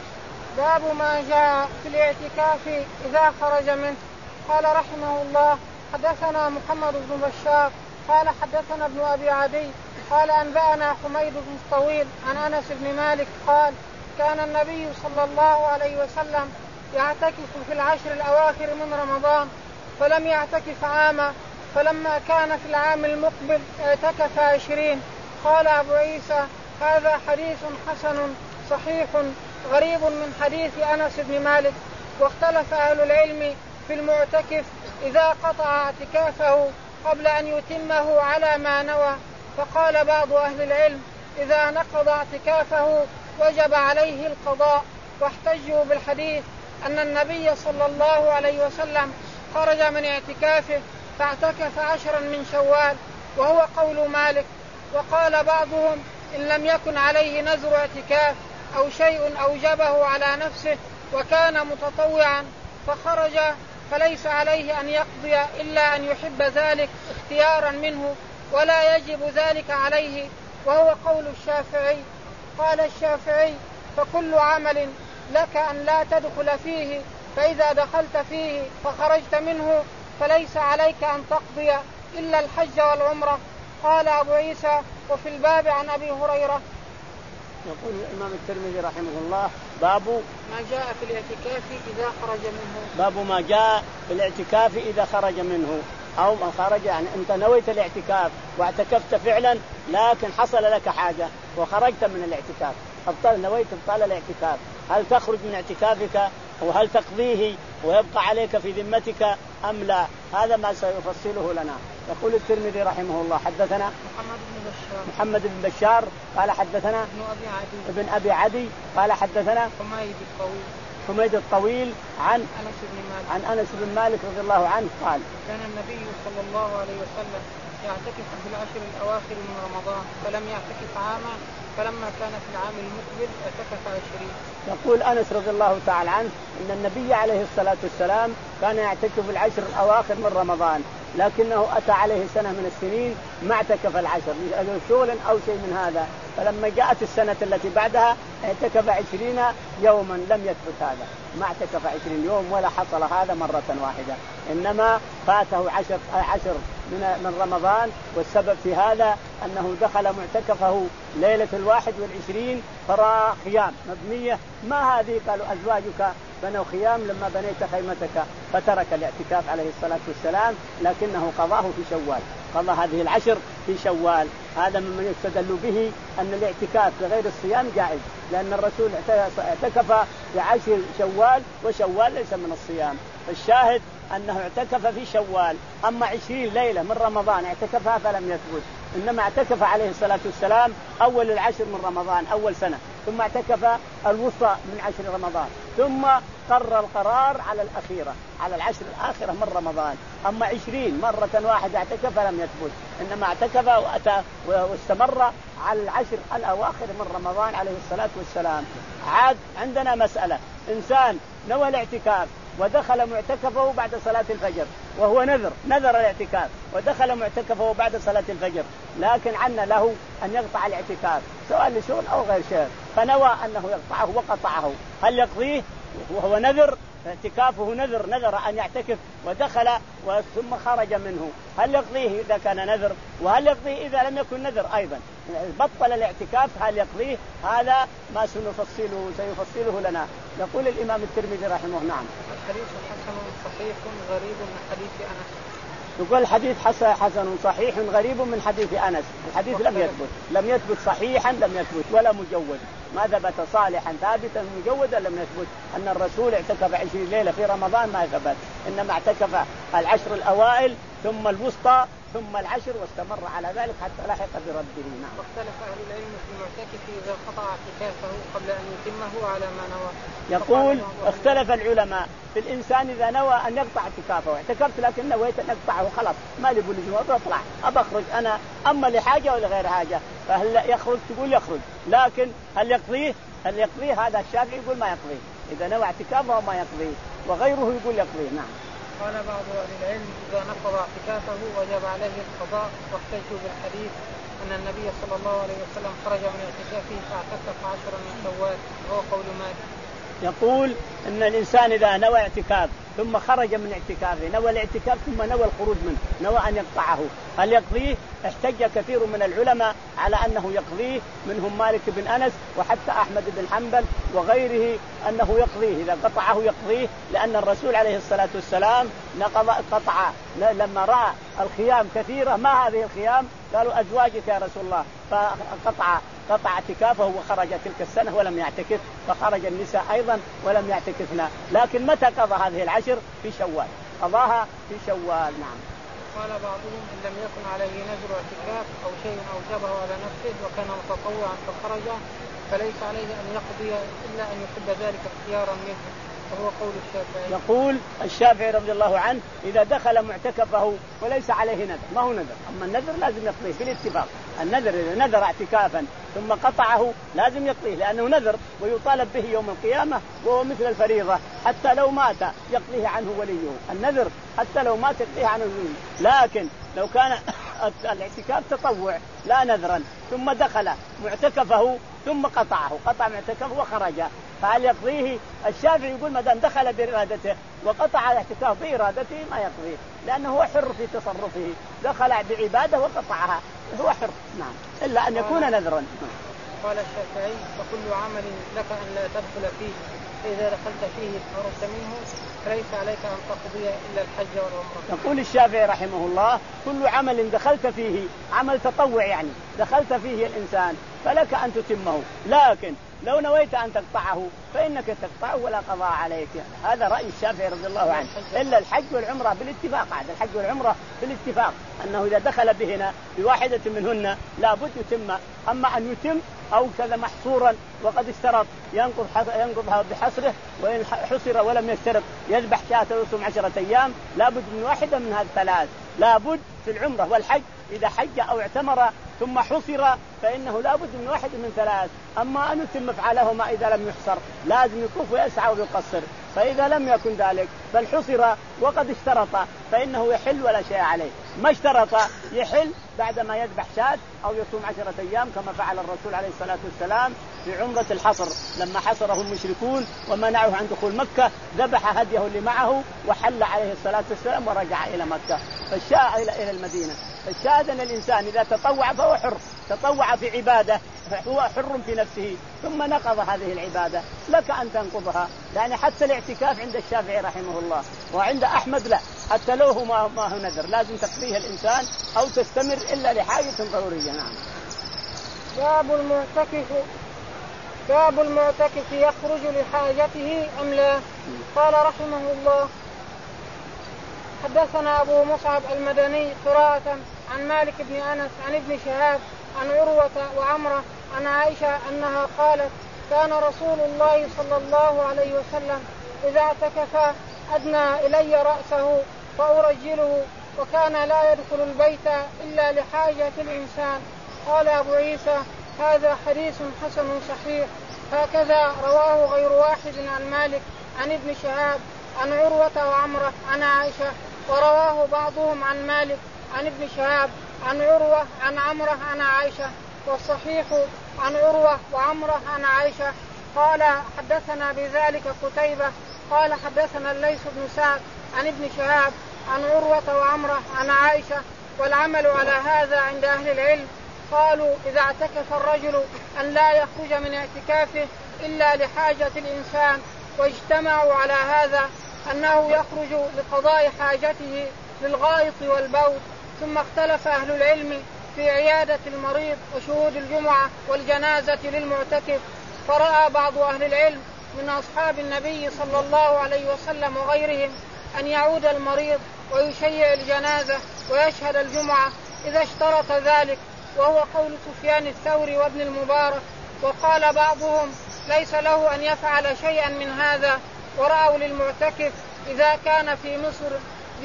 باب ما جاء في الاعتكاف إذا خرج منه. قال رحمه الله حدثنا محمد بن بشار قال حدثنا ابن أبي عدي قال أنبأنا حميد بن طويل عن أنس بن مالك قال كان النبي صلى الله عليه وسلم يعتكف في العشر الأواخر من رمضان فلم يعتكف عاما، فلما كان في العام المقبل اعتكف عشرين. قال أبو عيسى هذا حديث حسن صحيح غريب من حديث أنس بن مالك. واختلف أهل العلم في المعتكف إذا قطع اعتكافه قبل أن يتمه على ما نوى، فقال بعض أهل العلم إذا نقض اعتكافه وجب عليه القضاء، واحتجوا بالحديث أن النبي صلى الله عليه وسلم خرج من اعتكافه فاعتكف عشرا من شوال، وهو قول مالك. وقال بعضهم إن لم يكن عليه نذر اعتكاف أو شيء أوجبه على نفسه وكان متطوعا فخرج فليس عليه أن يقضي إلا أن يحب ذلك اختيارا منه ولا يجب ذلك عليه، وهو قول الشافعي. قال الشافعي فكل عمل لك أن لا تدخل فيه، فإذا دخلت فيه فخرجت منه فليس عليك أن تقضي إلا الحج والعمرة. قال أبو عيسى وفي الباب عن أبي هريرة.
يقول الإمام الترمذي رحمه الله باب
ما جاء في الاعتكاف إذا خرج منه.
باب ما جاء في الاعتكاف إذا خرج منه، أو ما خرج يعني أنت نويت الاعتكاف واعتكفت فعلا لكن حصل لك حاجة وخرجت من الاعتكاف، أبطل نويت ابطال الاعتكاف، هل تخرج من اعتكافك وهل تقضيه ويبقى عليك في ذمتك أم لا؟ هذا ما سيفصله لنا. يقول الترمذي رحمه الله حدثنا
محمد بن بشار
محمد بن بشار قال حدثنا
ابن أبي عدي
ابن أبي عدي قال حدثنا
حميد الطويل
حميد الطويل عن
أنس بن مالك
عن أنس بن مالك رضي الله عنه قال
كان النبي صلى الله عليه وسلم يعتكف في العشر الأواخر من رمضان فلم يعتكف عاما، فلما كان في العام المقبل اعتكف عشرين.
يقول أنس رضي الله تعالى عنه إن النبي عليه الصلاة والسلام كان يعتكف العشر الأواخر من رمضان، لكنه أتى عليه سنة من السنين ما اعتكف العشر لأجل شغل أو شيء من هذا، فلما جاءت السنة التي بعدها اعتكف عشرين يوما، لم يثبت هذا، ما اعتكف عشرين يوم ولا حصل هذا مرة واحدة، إنما فاته عشر, عشر من, من رمضان. والسبب في هذا أنه دخل معتكفه ليلة الواحد والعشرين فرأى خيام مبنية، ما هذه؟ قالوا أزواجك بنوا خيام لما بنيت خيمتك، فترك الاعتكاف عليه الصلاة والسلام، لكنه قضاه في شوال، قضى هذه العشر في شوال. هذا مما يستدل به أن الاعتكاف بغير الصيام جائز، لأن الرسول اعتكف في عشر شوال، وشوال ليس من الصيام. فالشاهد أنه اعتكف في شوال. أما عشرين ليلة من رمضان اعتكفها فلم يثبت، إنما اعتكف عليه الصلاة والسلام أول العشر من رمضان أول سنة، ثم اعتكف الوسطى من عشر رمضان، ثم قرر القرار على الأخيرة على العشر الآخرة من رمضان. أما عشرين مرة واحدة اعتكف لم يثبت، إنما اعتكف وأتى واستمر على العشر الأواخر من رمضان عليه الصلاة والسلام. عاد عندنا مسألة، إنسان نوى الاعتكاف ودخل معتكفه بعد صلاة الفجر، وهو نذر نذر الاعتكاف ودخل معتكفه بعد صلاة الفجر، لكن عنا له أن يقطع الاعتكاف سواء لشغل أو غير شغل، فنوى أنه يقطعه وقطعه، هل يقضيه وهو نذر؟ اعتكافه نذر نذر أن يعتكف ودخل ثم خرج منه، هل يقضيه إذا كان نذر؟ وهل يقضيه إذا لم يكن نذر أيضا؟ بطل الاعتكاف هل يقضيه؟ هذا ما سنفصله سيفصله لنا. يقول الإمام الترمذي رحمه الله: نعم.
الحديث حسن صحيح غريب من حديث أنس.
يقول الحديث حسن صحيح غريب من حديث أنس. الحديث لم يثبت لم يثبت صحيحا لم يثبت ولا مجود، ما ثبت صالحا ثابتا مجودا لم يثبت. أن الرسول اعتكف عشرين ليلة في رمضان ما ثبت، إنما اعتكف العشر الأوائل ثم الوسطى ثم العشر واستمر على ذلك حتى لحق بربه. نعم.
واختلف أهل العلم في المعتكف إذا قطع اعتكافه قبل أن يتمه على ما نوى.
يقول اختلف العلماء في الإنسان إذا نوى أن يقطع اعتكافه، اعتكفت لكن نويت أن أقطعه خلاص ما لي بلزوم أطلع أبخرج أنا، أما لحاجة ولا غير حاجة فهل يخرج؟ تقول يخرج، لكن هل يقضيه؟ هل يقضيه؟ هذا الشافعي يقول ما يقضيه إذا نوى اعتكافه ما يقضيه، وغيره يقول يقضيه. نعم.
قال بعض أهل العلم إذا نقض اعتكافه وجب عليه القضاء، واحتجوا بالحديث أن النبي صلى الله عليه وسلم خرج من اعتكافه فاعتكف عشرا من شوال، وهو قول مالك.
يقول أن الإنسان إذا نوى اعتكاف ثم خرج من اعتكافه، نوى الاعتكاف ثم نوى الخروج منه، نوى أن يقطعه، هل يقضيه؟ احتج كثير من العلماء على أنه يقضيه، منهم مالك بن أنس وحتى أحمد بن حنبل وغيره أنه يقضيه، إذا قطعه يقضيه، لأن الرسول عليه الصلاة والسلام نقض قطع لما رأى الخيام كثيرة، ما هذه الخيام؟ قالوا أزواجك يا رسول الله، فقطع قطع اعتكافه وخرج تلك السنة ولم يعتكف، فخرج النساء أيضا ولم يعتكفنا. لكن متى قضى هذه العشر؟ في شوال، قضاها في شوال. نعم.
قال بعضهم إن لم يكن عليه نذر اعتكاف أو شيء أوجبه على نفسه وكان متطوعا فخرج فليس عليه أن يقضي إلا أن يحب ذلك اختيارا منه، وهو قول الشافعي.
يقول الشافعي رضي الله عنه إذا دخل معتكفه وليس عليه نذر، ما هو نذر، أما النذر لازم يقضيه بالاتفاق. النذر إذا نذر اعتكافا ثم قطعه لازم يقضيه، لأنه نذر ويطالب به يوم القيامة، وهو مثل الفريضة، حتى لو مات يقضيه عنه وليه. النذر حتى لو مات يقضيه عنه وليه، لكن لو كان الاعتكاف تطوع لا نذرا ثم دخل معتكفه ثم قطعه، قطع معتكفه وخرج، فهل يقضيه؟ الشافعي يقول ما دام دخل بإرادته وقطع الاعتكاف بإرادته ما يقضيه، لأنه هو حر في تصرفه، دخل بعبادة وقطعها هو حر. نعم، إلا أن يكون نذرا.
قال الشافعي فكل عمل لك أن لا تدخل فيه، فإذا دخلت فيه خرجت منه فليس عليك أن تقضي إلا الحج والعمرة.
يقول الشافعي رحمه الله كل عمل دخلت فيه، عمل تطوع يعني دخلت فيه الإنسان فلك أن تتمه، لكن لو نويت أن تقطعه فإنك تقطعه ولا قضاء عليك. هذا رأي الشافعي رضي الله عنه، إلا الحج والعمرة بالاتفاق. هذا الحج والعمرة بالاتفاق أنه إذا دخل بهنا بواحدة منهن لابد يتم، أما أن يتم أو كذا محصورا وقد اشترط ينقض ينقضها بحصره، وإن حصر ولم يشترط يذبح شاة ويصوم عشرة أيام، لابد من واحدة من هذه الثلاث، لابد في العمرة والحج إذا حج أو اعتمر ثم حصر فإنه لابد من واحد من ثلاث. أما أن يتم فعلهما إذا لم يحصر لازم يكف ويسعى ويقصر، فإذا لم يكن ذلك بل حصر وقد اشترط فإنه يحل ولا شيء عليه، ما اشترط يحل بعدما يذبح شاة أو يصوم عشرة أيام كما فعل الرسول عليه الصلاة والسلام في عمرة الحصر لما حصره المشركون ومنعه عن دخول مكة، ذبح هديه اللي معه وحل عليه الصلاة والسلام ورجع إلى مكة فالشاء إلى إلى المدينة. فالشاهد أن الإنسان إذا تطوع فهو حر، تطوع في عبادة هو حر في نفسه ثم نقض هذه العبادة لك أن تنقضها. يعني حتى الاعتكاف عند الشافعي رحمه الله وعند أحمد لا، حتى لو هو ما هو نذر لازم تقضيه الإنسان أو تستمر إلا لحاجة ضرورية. نعم.
باب المعتكف باب المعتكف يخرج لحاجته أم لا؟ قال رحمه الله: حدثنا أبو مصعب المدني قراءة عن مالك بن أنس عن ابن شهاب عن عروة وعمرة عن عائشة أنها قالت: كان رسول الله صلى الله عليه وسلم إذا اعتكف أدنى إلي رأسه فأرجله، وكان لا يدخل البيت إلا لحاجة الإنسان. قال أبو عيسى: هذا حديث حسن صحيح. هكذا رواه غير واحد عن مالك عن ابن شهاب عن عروة وعمرة عن عائشة، ورواه بعضهم عن مالك عن ابن شهاب عن عروة عن عمرة عن عائشة، والصحيح عن عروة وعمرة عن عائشة. قال: حدثنا بذلك قتيبة قال: حدثنا الليث بن سعد عن ابن شهاب عن عروة وعمرة عن عائشة. والعمل على هذا عند أهل العلم. قالوا: إذا اعتكف الرجل أن لا يخرج من اعتكافه إلا لحاجة الإنسان، واجتمعوا على هذا أنه يخرج لقضاء حاجته للغائط والبول. ثم اختلف أهل العلم في عيادة المريض وشهود الجمعة والجنازة للمعتكف. فرأى بعض أهل العلم من أصحاب النبي صلى الله عليه وسلم وغيرهم أن يعود المريض ويشيع الجنازة ويشهد الجمعة إذا اشترط ذلك، وهو قول سفيان الثوري وابن المبارك. وقال بعضهم: ليس له أن يفعل شيئا من هذا. ورأوا للمعتكف إذا كان في مصر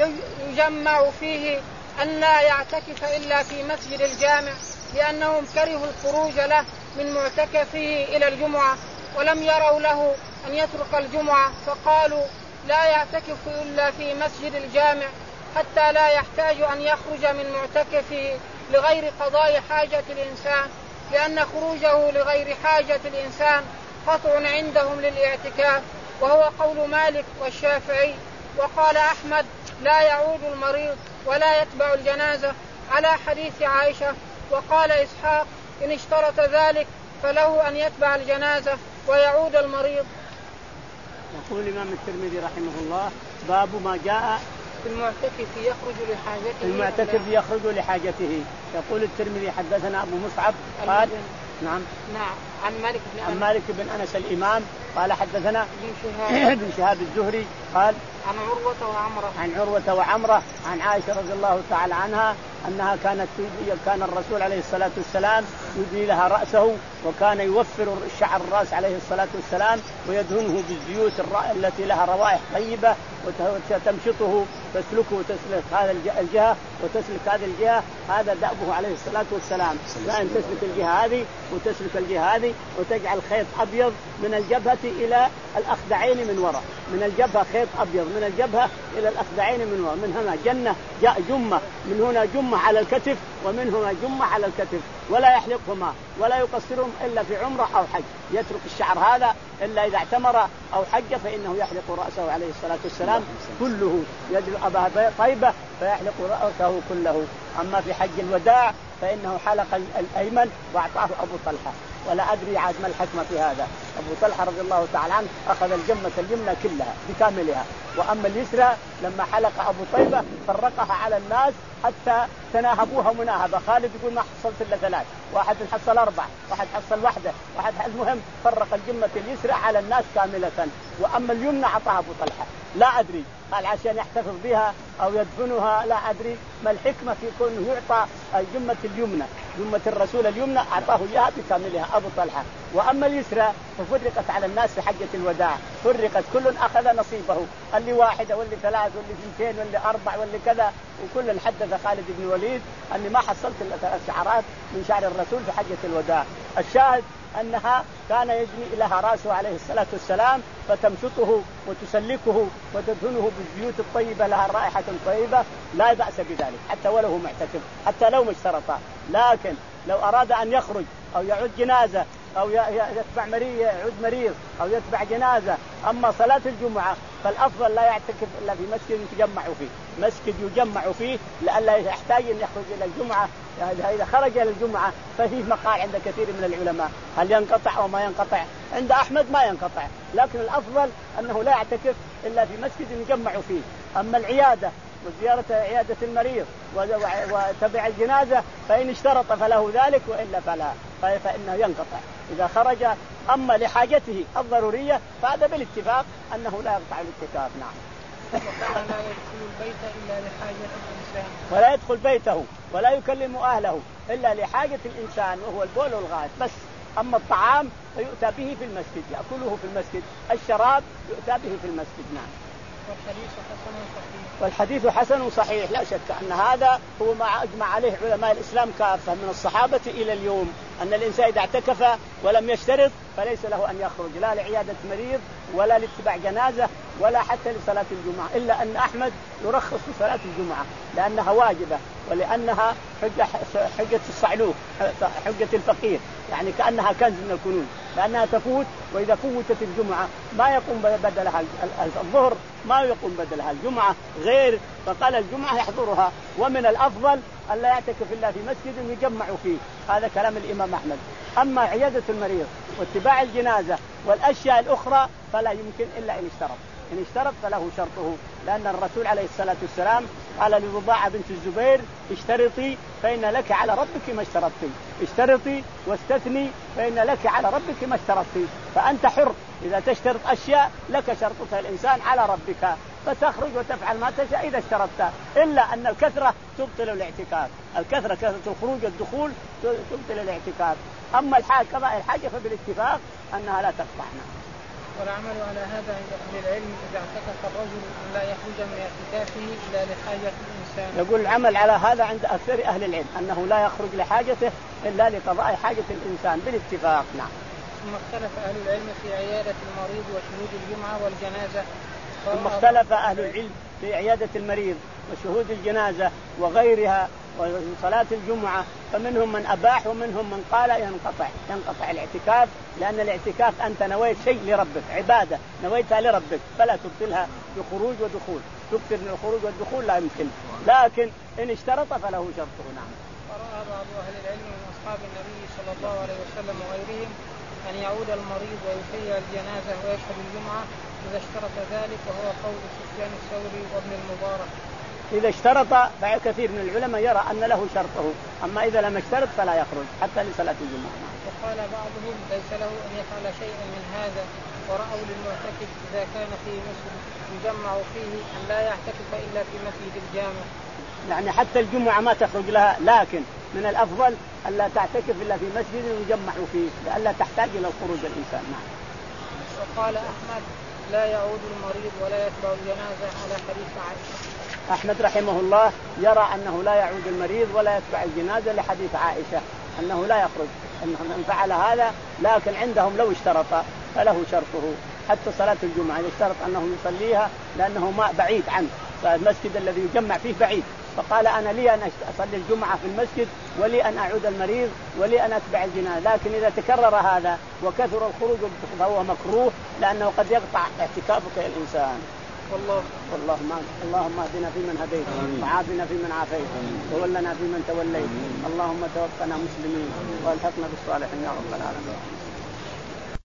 يجمع فيه أن لا يعتكف إلا في مسجد الجامع، لأنهم كرهوا الخروج له من معتكفه إلى الجمعة، ولم يروا له أن يترك الجمعة، فقالوا: لا يعتكف إلا في مسجد الجامع حتى لا يحتاج أن يخرج من معتكفه لغير قضاء حاجة الإنسان، لأن خروجه لغير حاجة الإنسان قطع عندهم للاعتكاف، وهو قول مالك والشافعي. وقال أحمد: لا يعود المريض ولا يتبع الجنازة على حديث عائشة. وقال إسحاق: إن اشترط ذلك فله أن يتبع الجنازة ويعود المريض.
يقول الإمام الترمذي رحمه الله: باب ما جاء
المعتكف يخرج لحاجته
المعتكف يخرج لحاجته. يقول الترمذي: حدثنا أبو مصعب قال: نعم
نعم عن مالك بن
عن مالك بن أنس الإمام قال: حدثنا ابن شهاب الزهري قال:
عن عروة وعمرة
عن عروة وعمرة عن عائشة رضي الله تعالى عنها أنها كانت كان الرسول عليه الصلاة والسلام يدني لها رأسه، وكان يوفر الشعر الرأس عليه الصلاة والسلام ويدهنه بالزيوت التي لها روائح طيبة، وتمشطه تسلكه وتسلك هذا الجهة وتسلك هذه الجهة. هذا دأبه عليه الصلاة والسلام، لا أن تسلك الجهة هذه وتسلك الجهة هذه، وتجعل خيط أبيض من الجبهة إلى الأخدعين من وراء، من الجبهة خيط أبيض من الجبهة إلى الأخدعين من وراء، من هنا جنة جاء جمة، من هنا جمة على الكتف، ومن هنا جمة على الكتف، ولا يحلقهما ولا يقصرهم إلا في عمرة أو حج. يترك الشعر هذا إلا إذا اعتمر أو حج فإنه يحلق رأسه عليه الصلاة والسلام كله، يجري أبا طيبة فيحلق رأسه كله. أما في حج الوداع فإنه حلق الأيمن وأعطاه أبو طلحة، ولا أدري عاد ما الحكمة في هذا. أبو طلحة رضي الله تعالى عنه أخذ الجمة اليمنى كلها بكاملها، وأما اليسرى لما حلق أبو طيبة فرقها على الناس حتى تناهبوها مناهبة. خالد يقول: ما حصلت إلا ثلاث، واحد حصل أربعة، واحد حصل واحدة، واحد. المهم فرق الجمة اليسرى على الناس كاملة، وأما اليمنى أعطاها أبو طلحة. لا أدري هل عشان يحتفظ بها أو يدفنها، لا أدري ما الحكمة في كونه يعطى الجمة اليمنى، جمة الرسول اليمنى أعطاه إياها بكاملها أبو طلحة. وأما اليسرى ففرقت على الناس في حجة الوداع، فرقت كل أخذ نصيبه، اللي واحدة واللي ثلاث واللي اثنتين واللي أربع واللي كذا. وكل حدث خالد بن الوليد أني ما حصلت إلا ثلاث شعرات من شعر الرسول في حجة الوداع. الشاهد أنها كان يجني لها رأسه عليه الصلاة والسلام فتمشطه وتسلكه وتدهنه بالزيوت الطيبة لها رائحة طيبة، لا بأس بذلك حتى ولو معتكف، حتى لو ما اشترطا. لكن لو أراد أن يخرج أو يعود جنازة أو يتبع مريض يعود مريض أو يتبع جنازة. أما صلاة الجمعة فالأفضل لا يعتكف إلا في مسجد يتجمع فيه، مسجد يجمع فيه لئلا يحتاج أن يخرج إلى الجمعة. إذا خرج إلى الجمعة ففيه مقال عند كثير من العلماء هل ينقطع أو ما ينقطع. عند أحمد ما ينقطع، لكن الأفضل أنه لا يعتكف إلا في مسجد يجمع فيه. أما العيادة وزيارة عيادة المريض وتبع الجنازة فإن اشترط فله ذلك وإلا فلا فإنه ينقطع إذا خرج. أما لحاجته الضرورية فهذا بالاتفاق أنه لا يقطع الاعتكاف. نعم.
وكان لا يدخل البيت إلا لحاجة الإنسان،
ولا يدخل بيته ولا يكلم أهله إلا لحاجة الإنسان وهو البول والغائط بس. أما الطعام فيؤتى به في المسجد، يأكله في المسجد. الشراب يؤتى به في المسجد. نعم.
والحديث حسن صحيح.
والحديث حسن صحيح، لا شك أن هذا هو ما أجمع عليه علماء الإسلام كافة من الصحابة إلى اليوم، أن الإنسان إذا اعتكف ولم يشترط فليس له أن يخرج لا لعيادة مريض ولا لاتباع جنازة ولا حتى لصلاة الجمعة، إلا أن أحمد يرخص في صلاة الجمعة لأنها واجبة ولأنها حجة, حجة الصعلوك، حجة الفقير، يعني كأنها كنز من الكنوز، لأنها تفوت. وإذا فوتت الجمعة ما يقوم بدلها الظهر، ما يقوم بدلها الجمعة غير، فقال الجمعة يحضرها. ومن الأفضل أن لا يعتكف إلا في مسجد يجمع فيه، هذا كلام الإمام أحمد. أما عيادة المريض واتباع الجنازة والأشياء الأخرى فلا يمكن إلا إن اشترط. إن اشترط فله شرطه، لأن الرسول عليه الصلاة والسلام قال لرضاعة بنت الزبير اشترطي فإن لك على ربك ما اشترطتي، اشترطي واستثني فإن لك على ربك ما اشترطتي. فأنت حر إذا تشترط أشياء لك شرطها الإنسان على ربك، فتخرج وتفعل ما تشاء إذا اشترطت، إلا أن الكثرة تبطل الاعتكاف. الكثرة كثرة الخروج والدخول تبطل الاعتكاف. أما الحاجة قضاء الحاجة فبالاتفاق أنها لا تقطعنا.
والعمل على هذا عند أهل العلم إذا اعتكف الرجل أن لا يخرج من اعتكافه إلا لحاجة الإنسان.
يقول العمل على هذا عند أكثر أهل العلم أنه لا يخرج لحاجته إلا لقضاء حاجة الإنسان بالاتفاق. نعم.
ثم اختلف أهل العلم في عيادة المريض وشهود الجمعة والجنازة.
ثم اختلف أهل العلم في عيادة المريض وشهود الجنازة وغيرها وصلاة الجمعة، فمنهم من أباح ومنهم من قال ينقطع ينقطع الاعتكاف، لأن الاعتكاف أنت نويت شيء لربك، عبادة نويتها لربك، فلا تبطلها بخروج ودخول. تبطل من الخروج والدخول لا يمكن، لكن إن اشترط فله شرطه. نعم.
ورأى بعض أهل العلم من أصحاب النبي صلى الله عليه وسلم وغيرهم أن يعود المريض ويحيي الجنازة ويشهد الجمعة إذا اشترط ذلك، وهو قول سفيان الثوري وابن المبارك.
إذا اشترط فكثير من العلماء يرى أن له شرطه، أما إذا لم يشترط فلا يخرج حتى لصلاة الجمعة.
وقال بعضهم ليس له أن يفعل شيئا من هذا، ورأوا للمعتكف إذا كان في مسجد يجمع فيه أن لا يعتكف إلا في مسجد الجامع،
يعني حتى الجمعة ما تخرج لها، لكن من الأفضل أن لا تعتكف إلا في مسجد يجمع فيه لئلا تحتاج إلى الخروج الإنسان. نعم.
وقال أحمد لا يعود المريض ولا يتبع الجنازة على حديث عائشة.
أحمد رحمه الله يرى أنه لا يعود المريض ولا يتبع الجنازة لحديث عائشة أنه لا يخرج، أنه فعل هذا، لكن عندهم لو اشترط فله شرطه. حتى صلاة الجمعة إذا اشترط أنه يصليها لأنه ما بعيد عنه، فالمسجد الذي يجمع فيه بعيد، فقال أنا لي أن أصلي الجمعة في المسجد ولي أن أعود المريض ولي أن أتبع الجنازة. لكن إذا تكرر هذا وكثر الخروج فهو مكروه، لأنه قد يقطع اعتكافك يا الإنسان.
والله
والله ما اللهم اهدنا فيمن هديت وعافنا فيمن عافيت وولنا فيمن توليت، اللهم توفنا مسلمين والحقنا بالصالحين يا رب العالمين.